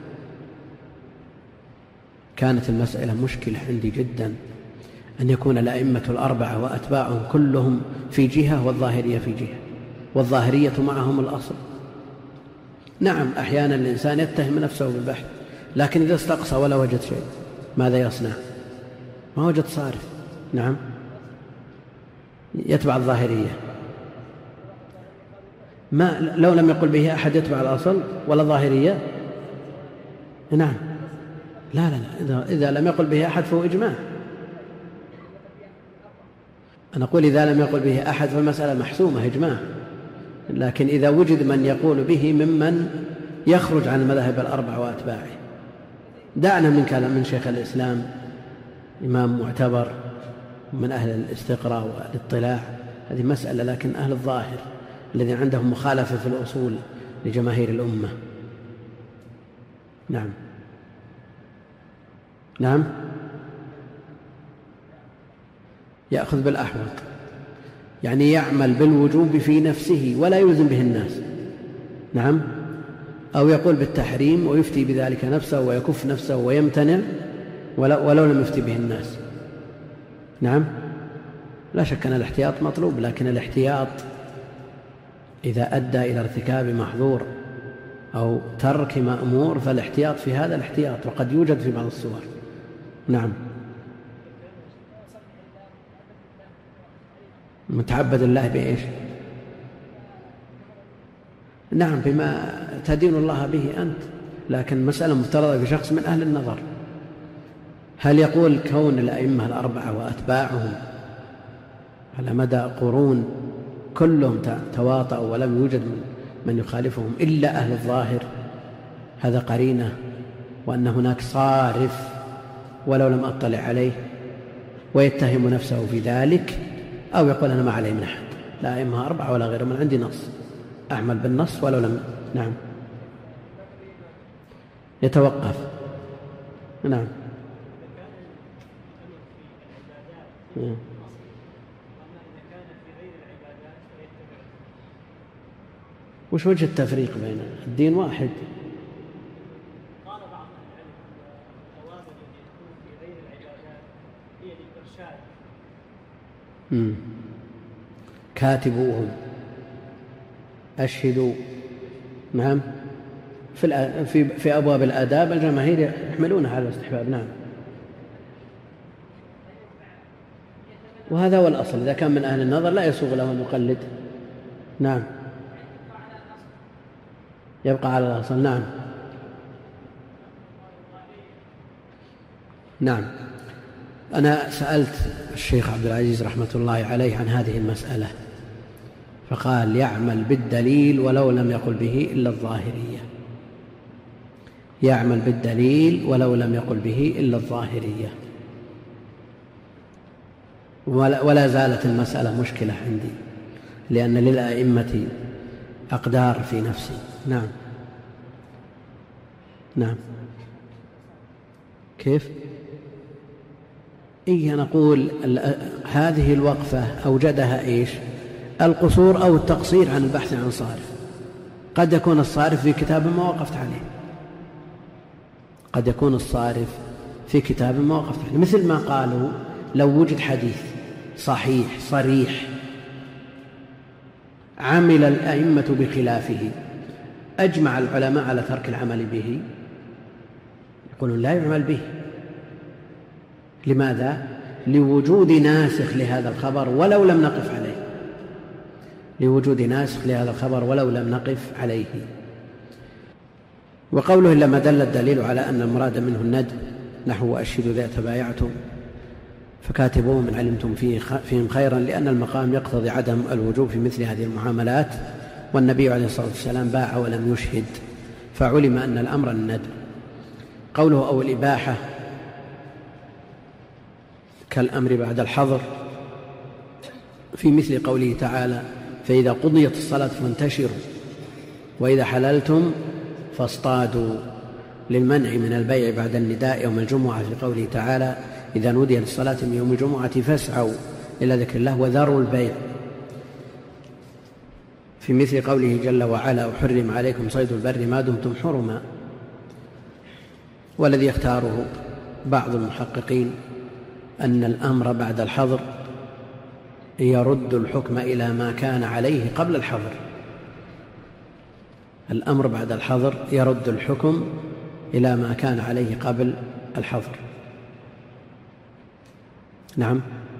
كانت المسألة مشكلة عندي جدا أن يكون الأئمة الأربعة وأتباعهم كلهم في جهة والظاهرية في جهة، والظاهرية معهم الأصل. نعم أحيانا الإنسان يتهم نفسه بالبحث، لكن إذا استقصى ولا وجد شيء ماذا يصنع؟ ما وجد صارف. نعم يتبع الظاهرية. ما لو لم يقل به أحد يتبع الأصل ولا ظاهرية؟ نعم لا لا لا إذا لم يقل به أحد فهو إجماع. أنا أقول إذا لم يقل به أحد فالمسألة محسومة إجماع، لكن إذا وجد من يقول به ممن يخرج عن المذاهب الأربع وأتباعه. دعنا من كلام من شيخ الإسلام إمام معتبر من أهل الاستقراء والاطلاع، هذه مسألة، لكن أهل الظاهر الذين عندهم مخالفة في الأصول لجماهير الأمة. نعم نعم يأخذ بالأحوط، يعني يعمل بالوجوب في نفسه ولا يلزم به الناس. نعم. أو يقول بالتحريم ويفتي بذلك نفسه ويكف نفسه ويمتنع ولو لم يفتي به الناس. نعم لا شك أن الاحتياط مطلوب، لكن الاحتياط إذا أدى إلى ارتكاب محظور أو ترك مأمور فالاحتياط في هذا الاحتياط، وقد يوجد في بعض الصور. نعم متعبد الله بإيش؟ نعم بما تدين الله به أنت، لكن مسألة مفترضة في شخص من أهل النظر. هل يقول كون الأئمة الأربعة وأتباعهم على مدى قرون كلهم تواطؤوا ولم يوجد من يخالفهم إلا أهل الظاهر هذا قرينة، وأن هناك صارف ولو لم أطلع عليه، ويتهم نفسه في ذلك؟ أو يقول أنا ما عليه من أحد، لا أئمة أربعة ولا غيرهم، من عندي نص أعمل بالنص ولو لم. نعم يتوقف. نعم وش وجه التفريق بين الدين واحد؟ قال بعض العلم الثواب التي تكون في غير العبادات هي للإرشاد. امم كاتبوهم أشهدوا. نعم في في في أبواب الآداب الجماهير يحملونها على الاستحباب. نعم وهذا هو الأصل. إذا كان من أهل النظر لا يسوغ له أن يقلد. نعم، يبقى على الأصل. نعم نعم. أنا سألت الشيخ عبد العزيز رحمة الله عليه عن هذه المسألة فقال يعمل بالدليل ولو لم يقل به إلا الظاهرية، يعمل بالدليل ولو لم يقل به إلا الظاهرية. ولا زالت المسألة مشكلة عندي لأن للأئمة أقدار في نفسي. نعم نعم. كيف؟ إيه، نقول هذه الوقفة أوجدها إيش؟ القصور أو التقصير عن البحث عن صارف. قد يكون الصارف في كتاب ما وقفت عليه، قد يكون الصارف في كتاب ما وقفت عليه، مثل ما قالوا لو وجد حديث صحيح صريح عمل الأئمة بخلافه أجمع العلماء على ترك العمل به، يقولون لا يعمل به. لماذا؟ لوجود ناسخ لهذا الخبر ولو لم نقف عليه، لوجود ناسخ لهذا الخبر ولو لم نقف عليه. وقوله لما دل الدليل على أن المراد منه الندب نحو وأشهدوا إذا تبايعتم فكاتبوهم من علمتم فيهم خيرا، لأن المقام يقتضي عدم الوجوب في مثل هذه المعاملات، والنبي عليه الصلاة والسلام باع ولم يشهد فعلم أن الأمر الندب. قوله أو الإباحة كالأمر بعد الحظر في مثل قوله تعالى فإذا قضيت الصلاة فانتشروا وإذا حللتم فاصطادوا، للمنع من البيع بعد النداء يوم الجمعة في قوله تعالى إذا نودي للصلاة من يوم الجمعة فاسعوا إلى ذكر الله وذروا البيع، في مثل قوله جل وعلا وحرم عليكم صيد البر ما دمتم حرما. والذي يختاره بعض المحققين أن الأمر بعد الحظر يرد الحكم إلى ما كان عليه قبل الحظر، الأمر بعد الحظر يرد الحكم إلى ما كان عليه قبل الحظر. نعم،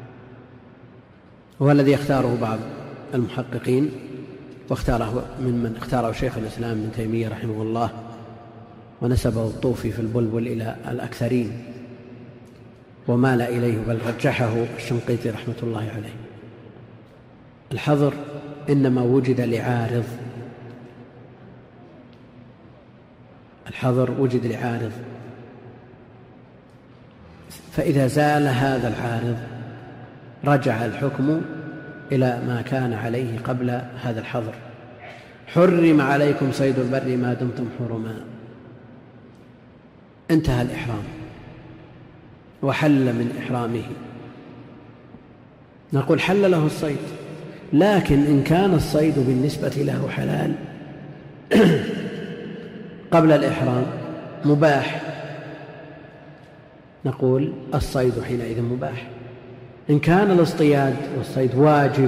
هو الذي يختاره بعض المحققين، واختاره ممن اختاره شيخ الإسلام ابن تيمية رحمه الله، ونسبه الطوفي في البلبل إلى الأكثرين، ومال إليه بل رجحه الشنقيطي رحمة الله عليه. الحظر إنما وجد لعارض، الحظر وجد لعارض، فإذا زال هذا العارض رجع الحكم إلى ما كان عليه قبل هذا الحظر. حرم عليكم صيد البر ما دمتم حرما، انتهى الإحرام وحل من إحرامه، نقول حل له الصيد، لكن إن كان الصيد بالنسبة له حلال قبل الإحرام مباح، نقول الصيد حينئذ مباح. إن كان الاصطياد والصيد واجب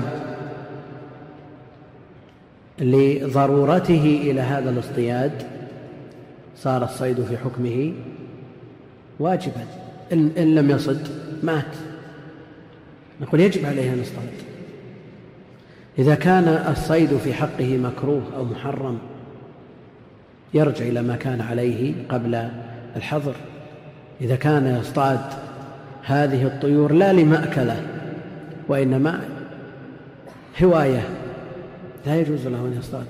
لضرورته إلى هذا الاصطياد صار الصيد في حكمه واجبا، إن لم يصد مات، نقول يجب عليه أن يصطاد. إذا كان الصيد في حقه مكروه أو محرم يرجع إلى ما كان عليه قبل الحظر. إذا كان يصطاد هذه الطيور لا لمأكله وإنما هواية لا يجوز له أن يصطاد،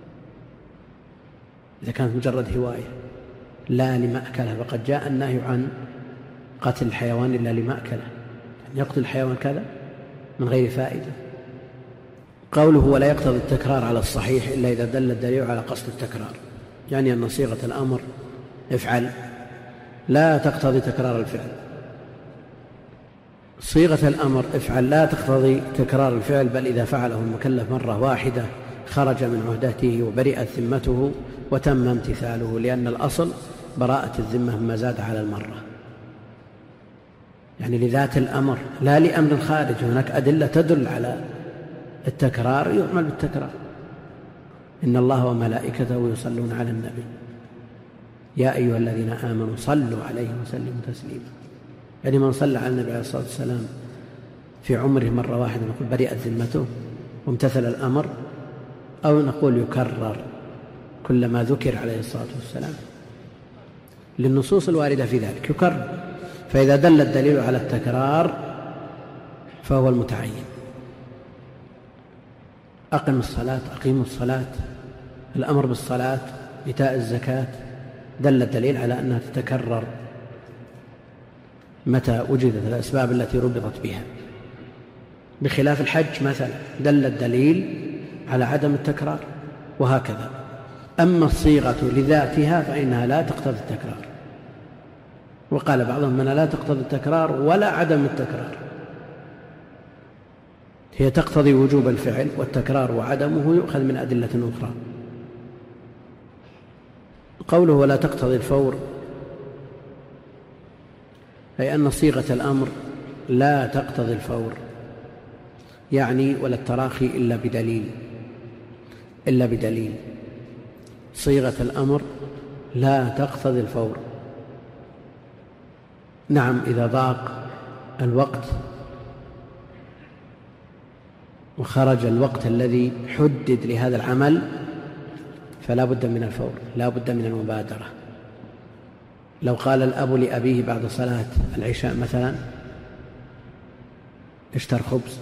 إذا كانت مجرد هواية لا لمأكله، فقد جاء النهي عن قتل الحيوان إلا لمأكله، يقتل الحيوان كذا من غير فائدة. قوله ولا يقتضي التكرار على الصحيح إلا إذا دل الدليل على قصد التكرار، يعني أن صيغة الأمر افعل لا تقتضي تكرار الفعل، صيغة الأمر افعل لا تقتضي تكرار الفعل، بل إذا فعله المكلف مرة واحدة خرج من عهدته وبرئت ذمته وتم امتثاله، لأن الأصل براءة الذمة مما زاد على المرة، يعني لذات الأمر لا لأمر خارج. هناك أدلة تدل على التكرار يعمل بالتكرار. إن الله وملائكته يصلون على النبي يا أيها الذين آمنوا صلوا عليه وسلموا تسليما، يعني من صلى على النبي عليه الصلاة والسلام في عمره مرة واحدة نقول برئت ذمته وامتثل الأمر، أو نقول يكرر كلما ذكر عليه الصلاة والسلام للنصوص الواردة في ذلك يكرر. فإذا دل الدليل على التكرار فهو المتعين. أقم الصلاة، أقيموا الصلاة، الأمر بالصلاة، إيتاء الزكاة، دل الدليل على أنها تتكرر متى وجدت الأسباب التي ربطت بها، بخلاف الحج مثلا دل الدليل على عدم التكرار، وهكذا. أما الصيغة لذاتها فإنها لا تقتضي التكرار، وقال بعضهم أنها لا تقتضي التكرار ولا عدم التكرار، هي تقتضي وجوب الفعل، والتكرار وعدمه يؤخذ من أدلة أخرى. قوله ولا تقتضي الفور أي أن صيغة الأمر لا تقتضي الفور، يعني ولا التراخي إلا بدليل إلا بدليل صيغة الأمر لا تقتضي الفور. نعم إذا ضاق الوقت وخرج الوقت الذي حدد لهذا العمل فلا بد من الفور، لا بد من المبادرة. لو قال الأب لأبيه بعد صلاة العشاء مثلا اشتر خبز،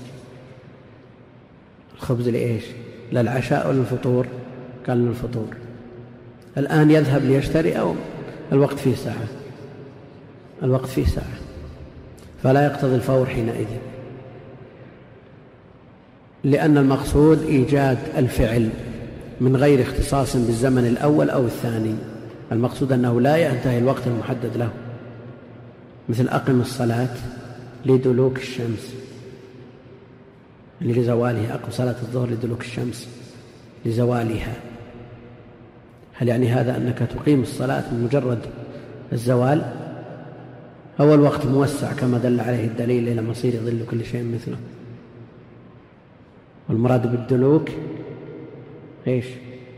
الخبز لإيش؟ للعشاء ولا الفطور؟ قال للفطور. الآن يذهب ليشتري أو الوقت فيه ساعة؟ الوقت فيه ساعة، فلا يقتضي الفور حينئذ، لأن المقصود إيجاد الفعل من غير اختصاص بالزمن الأول أو الثاني. المقصود أنه لا ينتهي الوقت المحدد له، مثل أقم الصلاة لدلوك الشمس لزوالها، أقم صلاة الظهر لدلوك الشمس لزوالها. هل يعني هذا أنك تقيم الصلاة من مجرد الزوال؟ هو الوقت موسع كما دل عليه الدليل إلى مصير ظل كل شيء مثله. والمراد بالدلوك إيش؟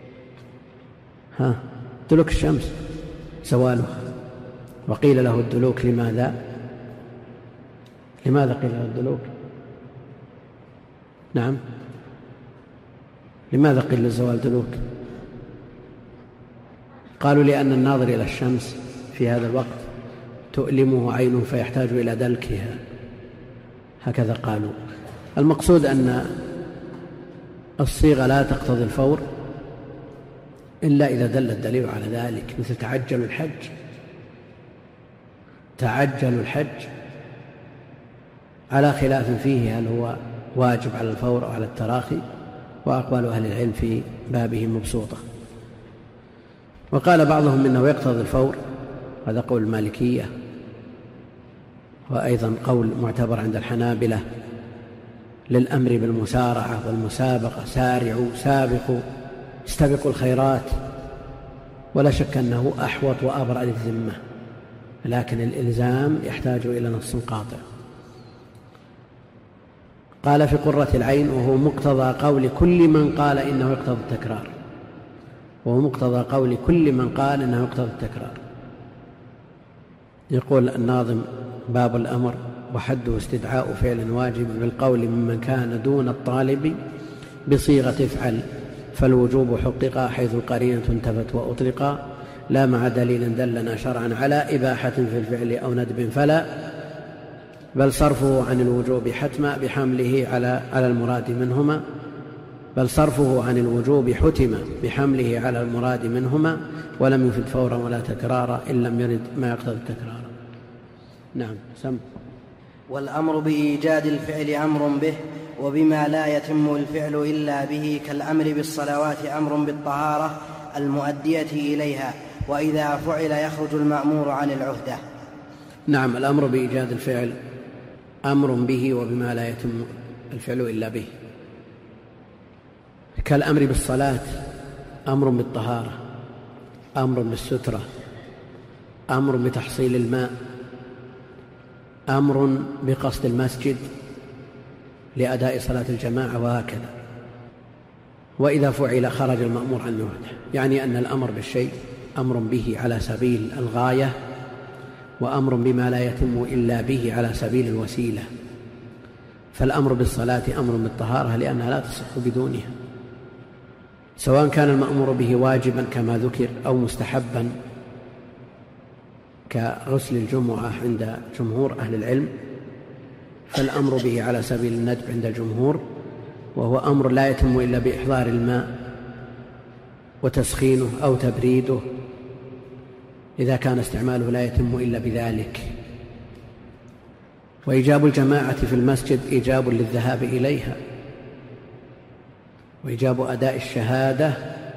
ها دلوك الشمس زوالها. وقيل له الدلوك لماذا؟ لماذا قيل له الدلوك؟ نعم، لماذا قيل للزوال دلوك؟ قالوا لأن الناظر إلى الشمس في هذا الوقت تؤلمه عينه فيحتاج إلى دلكها، هكذا قالوا. المقصود أن الصيغة لا تقتضي الفور إلا إذا دل الدليل على ذلك، مثل تعجل الحج. تعجل الحج على خلاف فيه هل هو واجب على الفور أو على التراخي، وأقوال أهل العلم في بابه مبسوطة. وقال بعضهم إنه يقتضي الفور، هذا قول المالكية، وأيضا قول معتبر عند الحنابلة للأمر بالمسارعة والمسابقة، سارعوا سابقوا استبقوا الخيرات. ولا شك أنه أحوط وأبرأ للذمة، لكن الإلزام يحتاج إلى نص قاطع. قال في قرة العين وهو مقتضى قول كل من قال إنه يقتضي التكرار، وهو مقتضى قول كل من قال إنه يقتضي التكرار. يقول الناظم باب الأمر وحده استدعاء فعل واجب بالقول ممن كان دون الطالب بصيغة افعل، فالوجوب حقق حيث القرينة انتفت وأطلقا، لا مع دليل دلنا شرعا على إباحة في الفعل أو ندب فلا، بل صرفه عن الوجوب حتما بحمله على على المراد منهما بل صرفه عن الوجوب حتم بحمله على المراد منهما، ولم يفد فورا ولا تكرارا إن لم يرد ما يقتضي التكرار. نعم سم. والأمر بإيجاد الفعل أمر به، وبما لا يتم الفعل إلا به، كالأمر بالصلوات أمر بالطهارة المؤدية إليها، وإذا فعل يخرج المأمور عن العهدة. نعم، الأمر بإيجاد الفعل أمر به، وبما لا يتم الفعل إلا به، كالأمر بالصلاة أمر بالطهارة، أمر بالسترة، أمر بتحصيل الماء، أمر بقصد المسجد لأداء صلاة الجماعة، وهكذا. وإذا فعل خرج المأمور عن العهدة، يعني أن الأمر بالشيء أمر به على سبيل الغاية، وأمر بما لا يتم إلا به على سبيل الوسيلة. فالأمر بالصلاة أمر بالطهارة لأنها لا تصح بدونها، سواء كان المأمور به واجبا كما ذكر أو مستحبا كغسل الجمعة عند جمهور أهل العلم، فالأمر به على سبيل الندب عند الجمهور، وهو أمر لا يتم إلا بإحضار الماء وتسخينه أو تبريده إذا كان استعماله لا يتم إلا بذلك. وإيجاب الجماعة في المسجد إيجاب للذهاب إليها، وإيجاب أداء الشهادة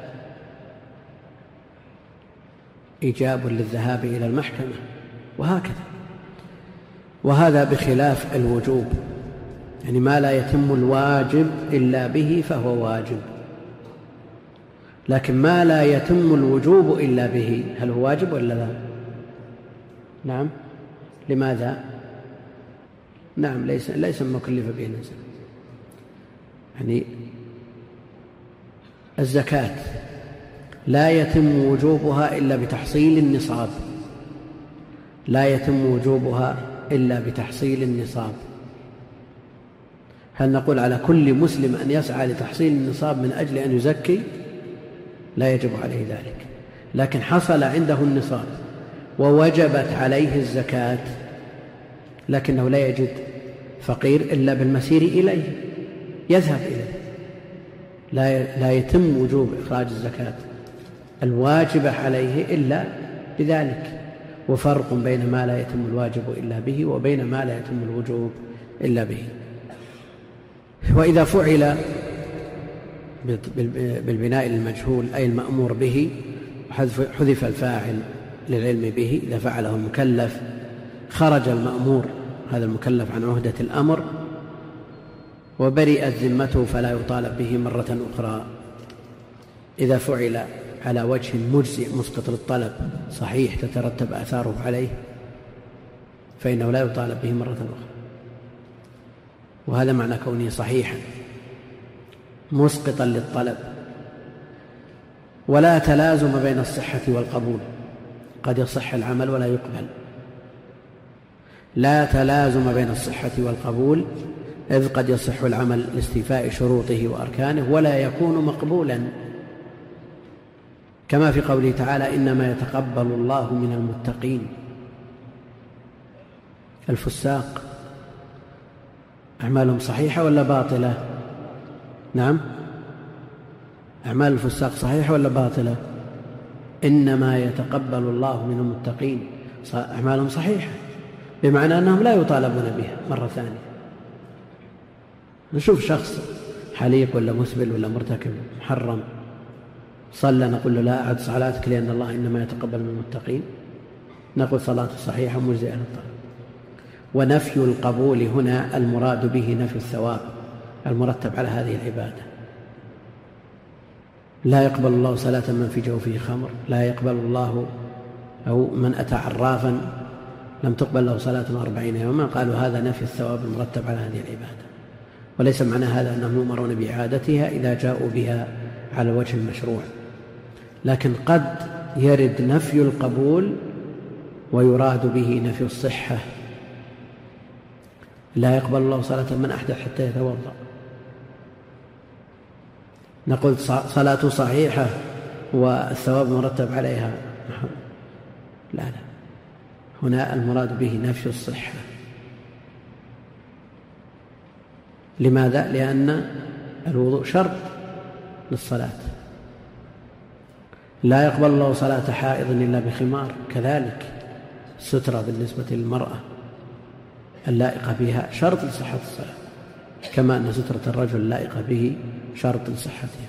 إيجاب للذهاب إلى المحكمة، وهكذا. وهذا بخلاف الوجوب، يعني ما لا يتم الواجب إلا به فهو واجب، لكن ما لا يتم الوجوب إلا به هل هو واجب ولا لا؟ نعم. لماذا؟ نعم، ليس ليس مكلف به الإنسان. يعني الزكاة لا يتم وجوبها إلا بتحصيل النصاب، لا يتم وجوبها إلا بتحصيل النصاب. هل نقول على كل مسلم أن يسعى لتحصيل النصاب من أجل أن يزكي؟ لا يجب عليه ذلك، لكن حصل عنده النصاب ووجبت عليه الزكاة، لكنه لا يجد فقير إلا بالمسير إليه، يذهب إليه، لا لا يتم وجوب إخراج الزكاة الواجبة عليه إلا بذلك. وفرق بين ما لا يتم الواجب إلا به وبين ما لا يتم الوجوب إلا به. وإذا فعل بالبناء للمجهول أي المأمور به حذف الفاعل للعلم به، إذا فعله المكلف خرج المأمور هذا المكلف عن عهدة الأمر وبرئت ذمته فلا يطالب به مرة أخرى. إذا فعل على وجه مجزئ مسقط للطلب صحيح تترتب آثاره عليه فإنه لا يطالب به مرة أخرى، وهذا معنى كونه صحيحا مسقطا للطلب. ولا تلازم بين الصحة والقبول، قد يصح العمل ولا يقبل. لا تلازم بين الصحة والقبول، إذ قد يصح العمل لاستيفاء شروطه وأركانه ولا يكون مقبولا، كما في قوله تعالى إنما يتقبل الله من المتقين. الفساق أعمالهم صحيحة ولا باطلة؟ نعم، أعمال الفساق صحيحة ولا باطلة؟ إنما يتقبل الله من المتقين، أعمالهم صحيحة بمعنى أنهم لا يطالبون بها مرة ثانية. نشوف شخص حليق ولا مسبل ولا مرتكب محرم صلى، نقول له لا أعد صلاتك لأن الله إنما يتقبل من المتقين، نقول صلاته صحيحة مجزئة للطلب. ونفي القبول هنا المراد به نفي الثواب المرتب على هذه العبادة. لا يقبل الله صلاة من في جوفه خمر، لا يقبل الله أو من أتى عرافا لم تقبل له صلاة أربعين يوما، قالوا هذا نفي الثواب المرتب على هذه العبادة، وليس معنى هذا أنهم يؤمرون بإعادتها إذا جاءوا بها على وجه المشروع. لكن قد يرد نفي القبول ويراد به نفي الصحة. لا يقبل الله صلاة من أحدث حتى يتوضأ، نقول صلاته صحيحة والثواب مرتب عليها، لا لا، هنا المراد به نفي الصحة. لماذا؟ لأن الوضوء شرط للصلاة. لا يقبل الله صلاة حائض إلا بخمار، كذلك السترة بالنسبة للمرأة اللائقة بها شرط لصحة الصلاة، كما أن سترة الرجل اللائقة به شرط لصحتها.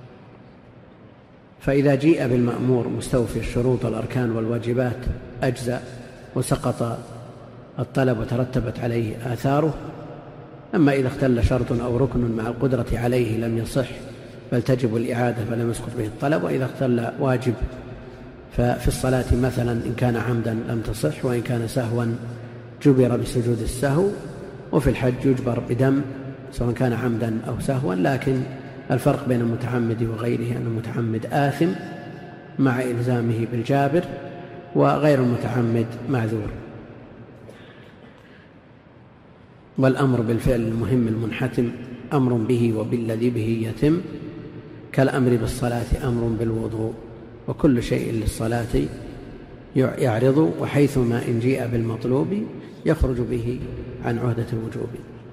فإذا جيء بالمأمور مستوفي الشروط والأركان والواجبات أجزأ وسقط الطلب وترتبت عليه آثاره. أما إذا اختل شرط أو ركن مع القدرة عليه لم يصح بل تجب الإعادة فلم يسقط به الطلب. وإذا اختل واجب ففي الصلاة مثلا إن كان عمدا لم تصح، وإن كان سهوا جبر بسجود السهو. وفي الحج يجبر بدم سواء كان عمدا أو سهوا، لكن الفرق بين المتعمد وغيره أن المتعمد آثم مع إلزامه بالجابر، وغير المتعمد معذور. والأمر بالفعل المهم المنحتم أمر به وبالذي به يتم، كالأمر بالصلاة أمر بالوضوء، وكل شيء للصلاة يعرض، وحيثما إن جيء بالمطلوب يخرج به عن عهدة الوجوب.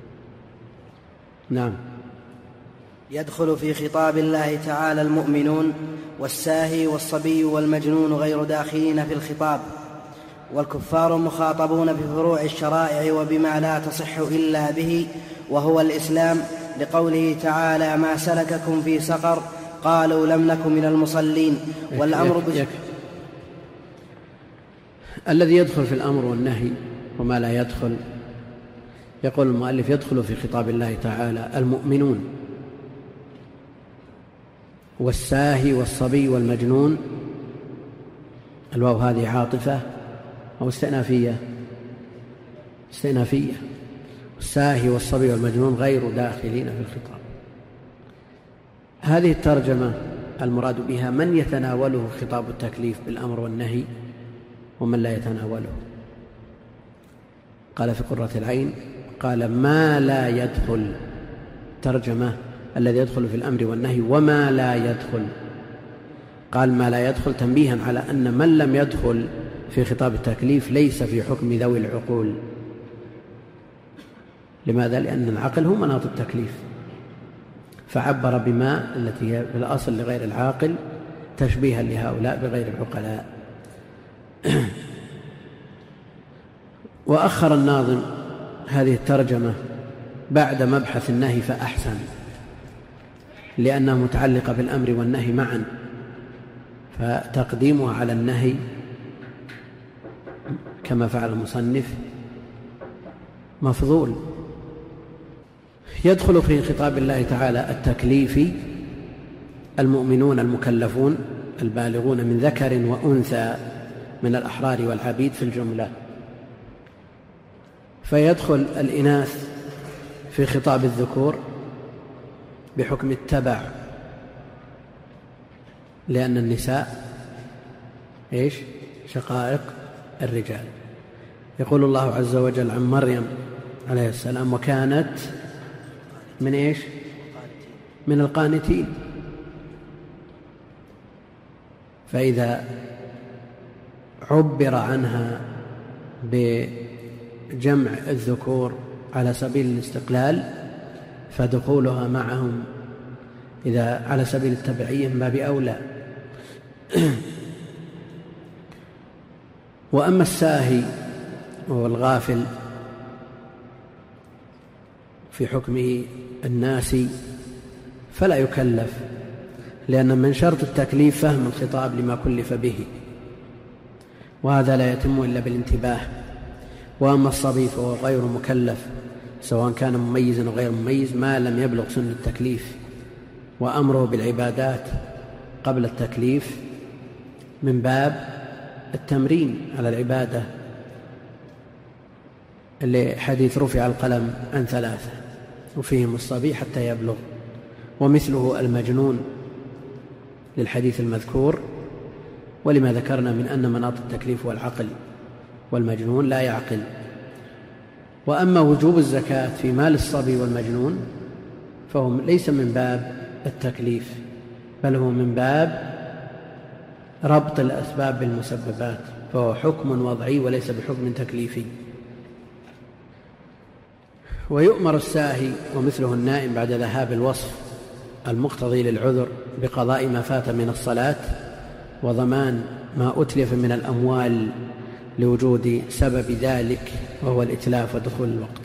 نعم. يدخل في خطاب الله تعالى المؤمنون، والساهي والصبي والمجنون غير داخلين في الخطاب، والكفار مخاطبون بفروع الشرائع وبما لا تصح إلا به وهو الإسلام، لقوله تعالى: ما سلككم في سقر؟ قالوا لم نكن من المصلين. والأمر يك يك. الذي يدخل في الأمر والنهي وما لا يدخل، يقول المؤلف: يدخل في خطاب الله تعالى المؤمنون والساهي والصبي والمجنون. الواو هذه عاطفة أو استئنافية؟ استئنافية. الساهي والصبي والمجنون غير داخلين في الخطاب. هذه الترجمة المراد بها من يتناوله خطاب التكليف بالأمر والنهي ومن لا يتناوله. قال في قرة العين: قال ما لا يدخل، ترجمة الذي يدخل في الأمر والنهي وما لا يدخل. قال ما لا يدخل تنبيها على أن من لم يدخل في خطاب التكليف ليس في حكم ذوي العقول. لماذا؟ لأن العقل هو مناط التكليف، فعبر بما التي هي في الأصل لغير العاقل تشبيها لهؤلاء بغير العقلاء. وأخر الناظم هذه الترجمة بعد مبحث النهي فأحسن، لأنها متعلقة بالأمر والنهي معا، فتقديمها على النهي كما فعل المصنف مفضول. يدخل في خطاب الله تعالى التكليفي المؤمنون المكلفون البالغون من ذكر وأنثى من الأحرار والعبيد في الجملة، فيدخل الإناث في خطاب الذكور بحكم التبع، لأن النساء إيش؟ شقائق الرجال. يقول الله عز وجل عن مريم عليه السلام: وكانت من إيش؟ من القانتين. فإذا عبر عنها بجمع الذكور على سبيل الاستقلال فدخولها معهم إذا على سبيل التبعية من باب أولى. وأما الساهي وهو الغافل في حكمه الناسي فلا يكلف، لأن من شرط التكليف فهم الخطاب لما كلف به، وهذا لا يتم إلا بالانتباه. وأما الصبي فهو غير مكلف سواء كان مميزا أو غير مميز ما لم يبلغ سن التكليف، وأمره بالعبادات قبل التكليف من باب التمرين على العبادة، اللي حديث رفع القلم عن ثلاثة وفيهم الصبي حتى يبلغ، ومثله المجنون للحديث المذكور، ولما ذكرنا من أن مناط التكليف هو العقل والمجنون لا يعقل. وأما وجوب الزكاة في مال الصبي والمجنون فهو ليس من باب التكليف، بل هو من باب ربط الأسباب بالمسببات، فهو حكم وضعي وليس بحكم تكليفي. ويؤمر الساهي ومثله النائم بعد ذهاب الوصف المقتضي للعذر بقضاء ما فات من الصلاة وضمان ما أتلف من الأموال لوجود سبب ذلك وهو الإتلاف ودخول الوقت.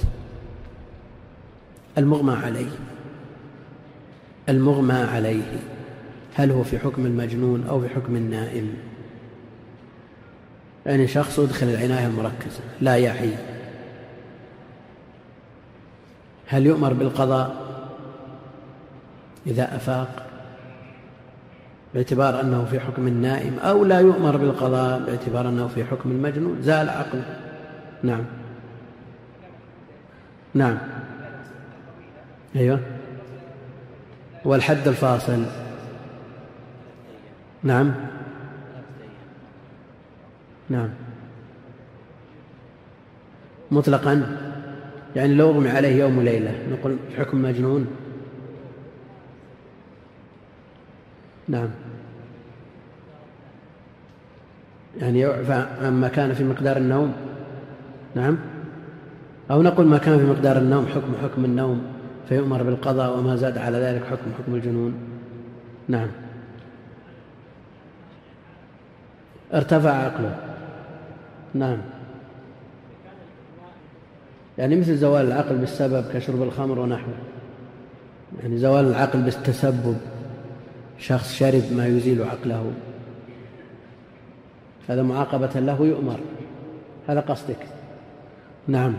المغمى عليه المغمى عليه هل هو في حكم المجنون أو في حكم النائم؟ يعني شخص أدخل العناية المركزة لا يعي، هل يؤمر بالقضاء إذا أفاق باعتبار أنه في حكم النائم، أو لا يؤمر بالقضاء باعتبار أنه في حكم المجنون زال عقله؟ نعم نعم أيوة. والحد الفاصل نعم نعم مطلقا يعني لو أغمي عليه يوم وليلة نقول حكم مجنون؟ نعم، يعني يعفى عما كان في مقدار النوم. نعم، أو نقول ما كان في مقدار النوم حكم حكم النوم فيؤمر بالقضاء، وما زاد على ذلك حكم حكم الجنون. نعم، ارتفع عقله. نعم، يعني مثل زوال العقل بالسبب كشرب الخمر ونحوه، يعني زوال العقل بالتسبب، شخص شرب ما يزيل عقله، هذا معاقبة له يؤمر، هذا قصدك؟ نعم،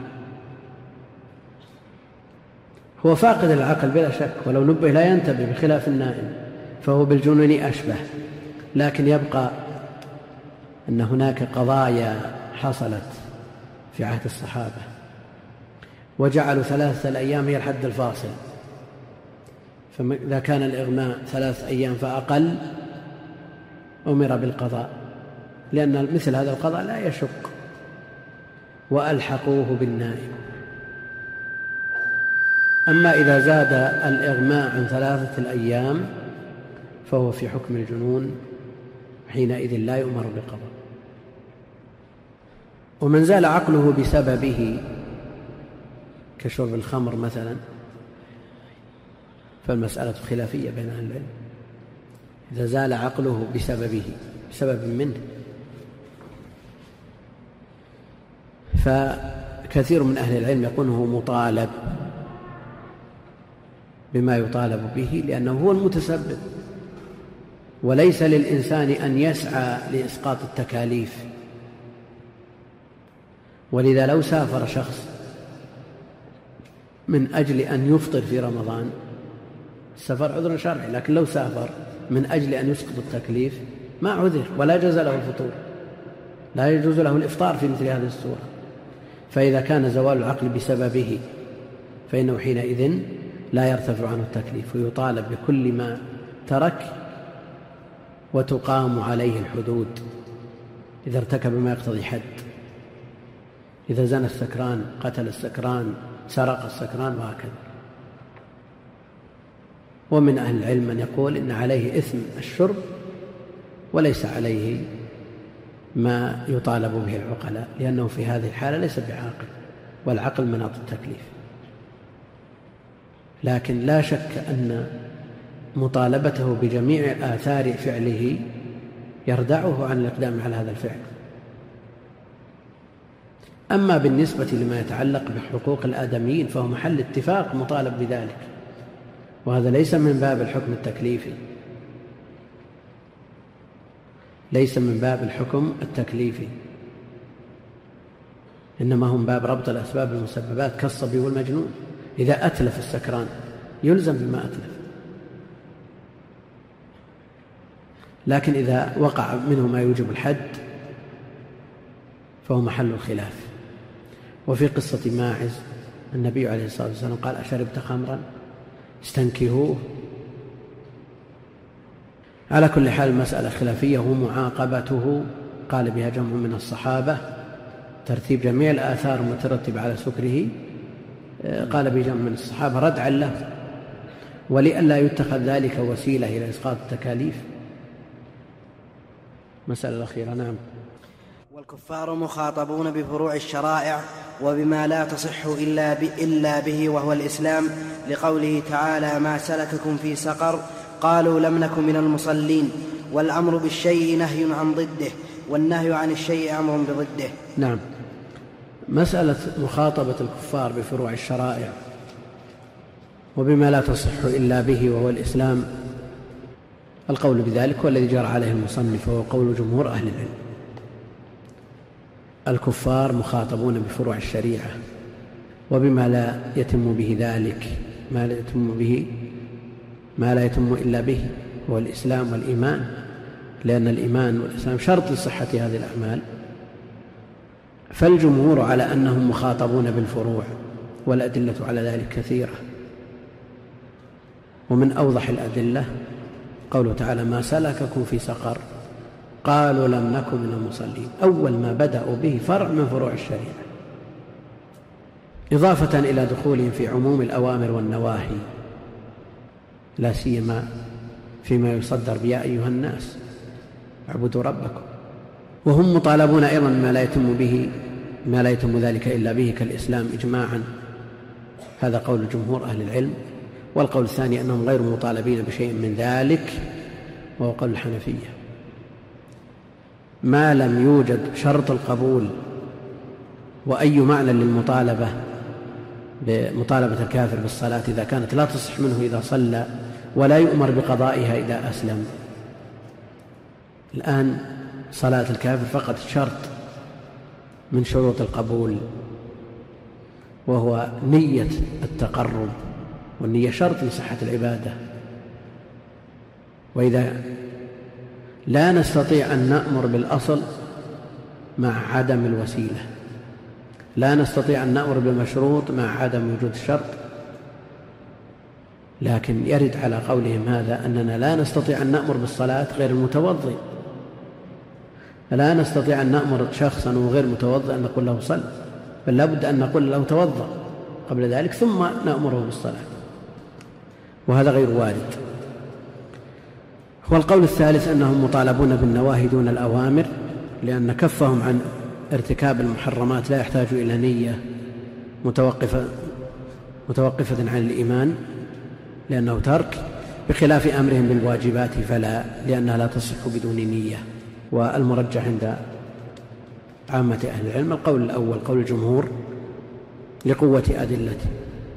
هو فاقد العقل بلا شك، ولو نبه لا ينتبه بخلاف النائم، فهو بالجنون أشبه، لكن يبقى أن هناك قضايا حصلت في عهد الصحابة وجعلوا ثلاثة الأيام هي الحد الفاصل، فإذا كان الإغماء ثلاث أيام فأقل أمر بالقضاء، لأن مثل هذا القضاء لا يشق، وألحقوه بالنائم. أما إذا زاد الإغماء عن ثلاثة الأيام فهو في حكم الجنون، حينئذ لا يؤمر بالقضاء. ومن زال عقله بسببه كشرب الخمر مثلا فالمسألة خلافية بين أهل العلم، إذا زال عقله بسببه بسبب منه، فكثير من أهل العلم يقول هو مطالب بما يطالب به لأنه هو المتسبب، وليس للإنسان أن يسعى لإسقاط التكاليف. ولذا لو سافر شخص من أجل أن يفطر في رمضان، السفر عذر شرعي، لكن لو سافر من أجل أن يسقط التكليف ما عذر ولا جاز له الفطور، لا يجوز له الإفطار في مثل هذه الصورة. فإذا كان زوال العقل بسببه فإنه حينئذ لا يرتفع عنه التكليف، ويطالب بكل ما ترك وتقام عليه الحدود إذا ارتكب ما يقتضي حد، إذا زنى السكران، قتل السكران، سرق السكران، وهكذا. ومن أهل العلم من يقول إن عليه إثم الشرب وليس عليه ما يطالب به العقلاء، لأنه في هذه الحالة ليس بعاقل، والعقل مناط التكليف. لكن لا شك أن مطالبته بجميع آثار فعله يردعه عن الإقدام على هذا الفعل. أما بالنسبة لما يتعلق بحقوق الآدميين فهو محل اتفاق مطالب بذلك، وهذا ليس من باب الحكم التكليفي، ليس من باب الحكم التكليفي، إنما هم باب ربط الأسباب المسببات كالصبي والمجنون. إذا أتلف السكران يلزم بما أتلف، لكن إذا وقع منه ما يوجب الحد فهو محل الخلاف. وفي قصة ماعز النبي عليه الصلاة والسلام قال: أشربت خمرا؟ استنكهوه. على كل حال المسألة خلافية، ومعاقبته قال بها جمع من الصحابة، ترتيب جميع الآثار المترتبة على سكره قال بجمع من الصحابة ردعا له، ولئلا يتخذ ذلك وسيلة إلى إسقاط التكاليف. مسألة الأخيرة. نعم. والكفار مخاطبون بفروع الشرائع وبما لا تصح إلا, إلا به وهو الإسلام، لقوله تعالى: ما سلككم في سقر؟ قالوا لم نكن من المصلين. والأمر بالشيء نهي عن ضده، والنهي عن الشيء أمر بضده. نعم. مسألة مخاطبة الكفار بفروع الشرائع وبما لا تصح إلا به وهو الإسلام، القول بذلك هو الذي جرى عليه المصنف، وهو قول جمهور أهل العلم. الكفار مخاطبون بفروع الشريعة وبما لا يتم به ذلك، ما لا يتم به ما لا يتم إلا به هو الإسلام والإيمان، لأن الإيمان والإسلام شرط لصحة هذه الأعمال. فالجمهور على أنهم مخاطبون بالفروع، والأدلة على ذلك كثيرة، ومن أوضح الأدلة قوله تعالى: ما سلككم في سقر؟ قالوا لم نكن من المصلين. أول ما بدأوا به فرع من فروع الشريعة، إضافة إلى دخولهم في عموم الأوامر والنواهي، لا سيما فيما يصدر بيا أيها الناس اعبدوا ربكم، وهم مطالبون أيضا ما لا يتم به ما لا يتم ذلك إلا به كالإسلام إجماعا. هذا قول جمهور أهل العلم. والقول الثاني أنهم غير مطالبين بشيء من ذلك، وهو قول الحنفية. ما لم يوجد شرط القبول وأي معنى للمطالبة بمطالبة الكافر بالصلاة إذا كانت لا تصح منه إذا صلى، ولا يؤمر بقضائها إذا أسلم. الآن صلاة الكافر فقط شرط من شروط القبول، وهو نية التقرب، والنية شرط من صحة العبادة. وإذا لا نستطيع أن نأمر بالأصل مع عدم الوسيلة، لا نستطيع أن نأمر بالمشروط مع عدم وجود الشرط، لكن يرد على قولهم هذا أننا لا نستطيع أن نأمر بالصلاة غير المتوضئ، لا نستطيع أن نأمر شخصا وغير متوضئ أن نقول له صل، بل لابد أن نقول له توضأ قبل ذلك ثم نأمره بالصلاة، وهذا غير وارد. والقول الثالث أنهم مطالبون بالنواهي دون الأوامر، لأن كفهم عن ارتكاب المحرمات لا يحتاج إلى نية متوقفة, متوقفة عن الإيمان لأنه ترك، بخلاف أمرهم بالواجبات فلا، لأنها لا تصح بدون نية. والمرجح عند عامة أهل العلم القول الأول قول الجمهور لقوة أدلته.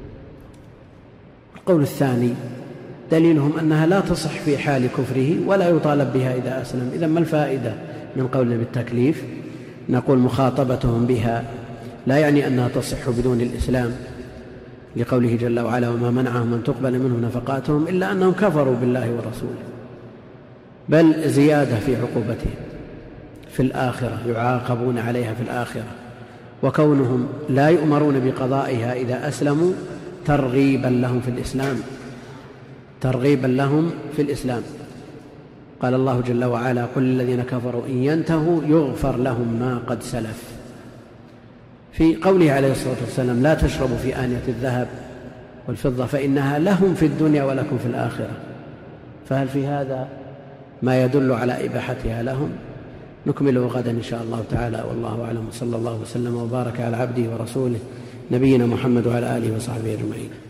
القول الثاني دليلهم أنها لا تصح في حال كفره ولا يطالب بها إذا أسلم. إذن ما الفائدة من قولنا بالتكليف؟ نقول مخاطبتهم بها لا يعني أنها تصح بدون الإسلام، لقوله جل وعلا وما منعهم أن تقبل منهم نفقاتهم إلا أنهم كفروا بالله ورسوله، بل زيادة في عقوبتهم في الآخرة، يعاقبون عليها في الآخرة. وكونهم لا يؤمرون بقضائها إذا أسلموا ترغيبا لهم في الإسلام، ترغيبا لهم في الإسلام. قال الله جل وعلا قل للذين كفروا إن ينتهوا يغفر لهم ما قد سلف. في قوله عليه الصلاة والسلام لا تشربوا في آنية الذهب والفضة فإنها لهم في الدنيا ولكم في الآخرة، فهل في هذا ما يدل على إباحتها لهم؟ نكمله غدا إن شاء الله تعالى، والله أعلم، صلى الله وسلم وبارك على عبده ورسوله نبينا محمد وعلى آله وصحبه أجمعين.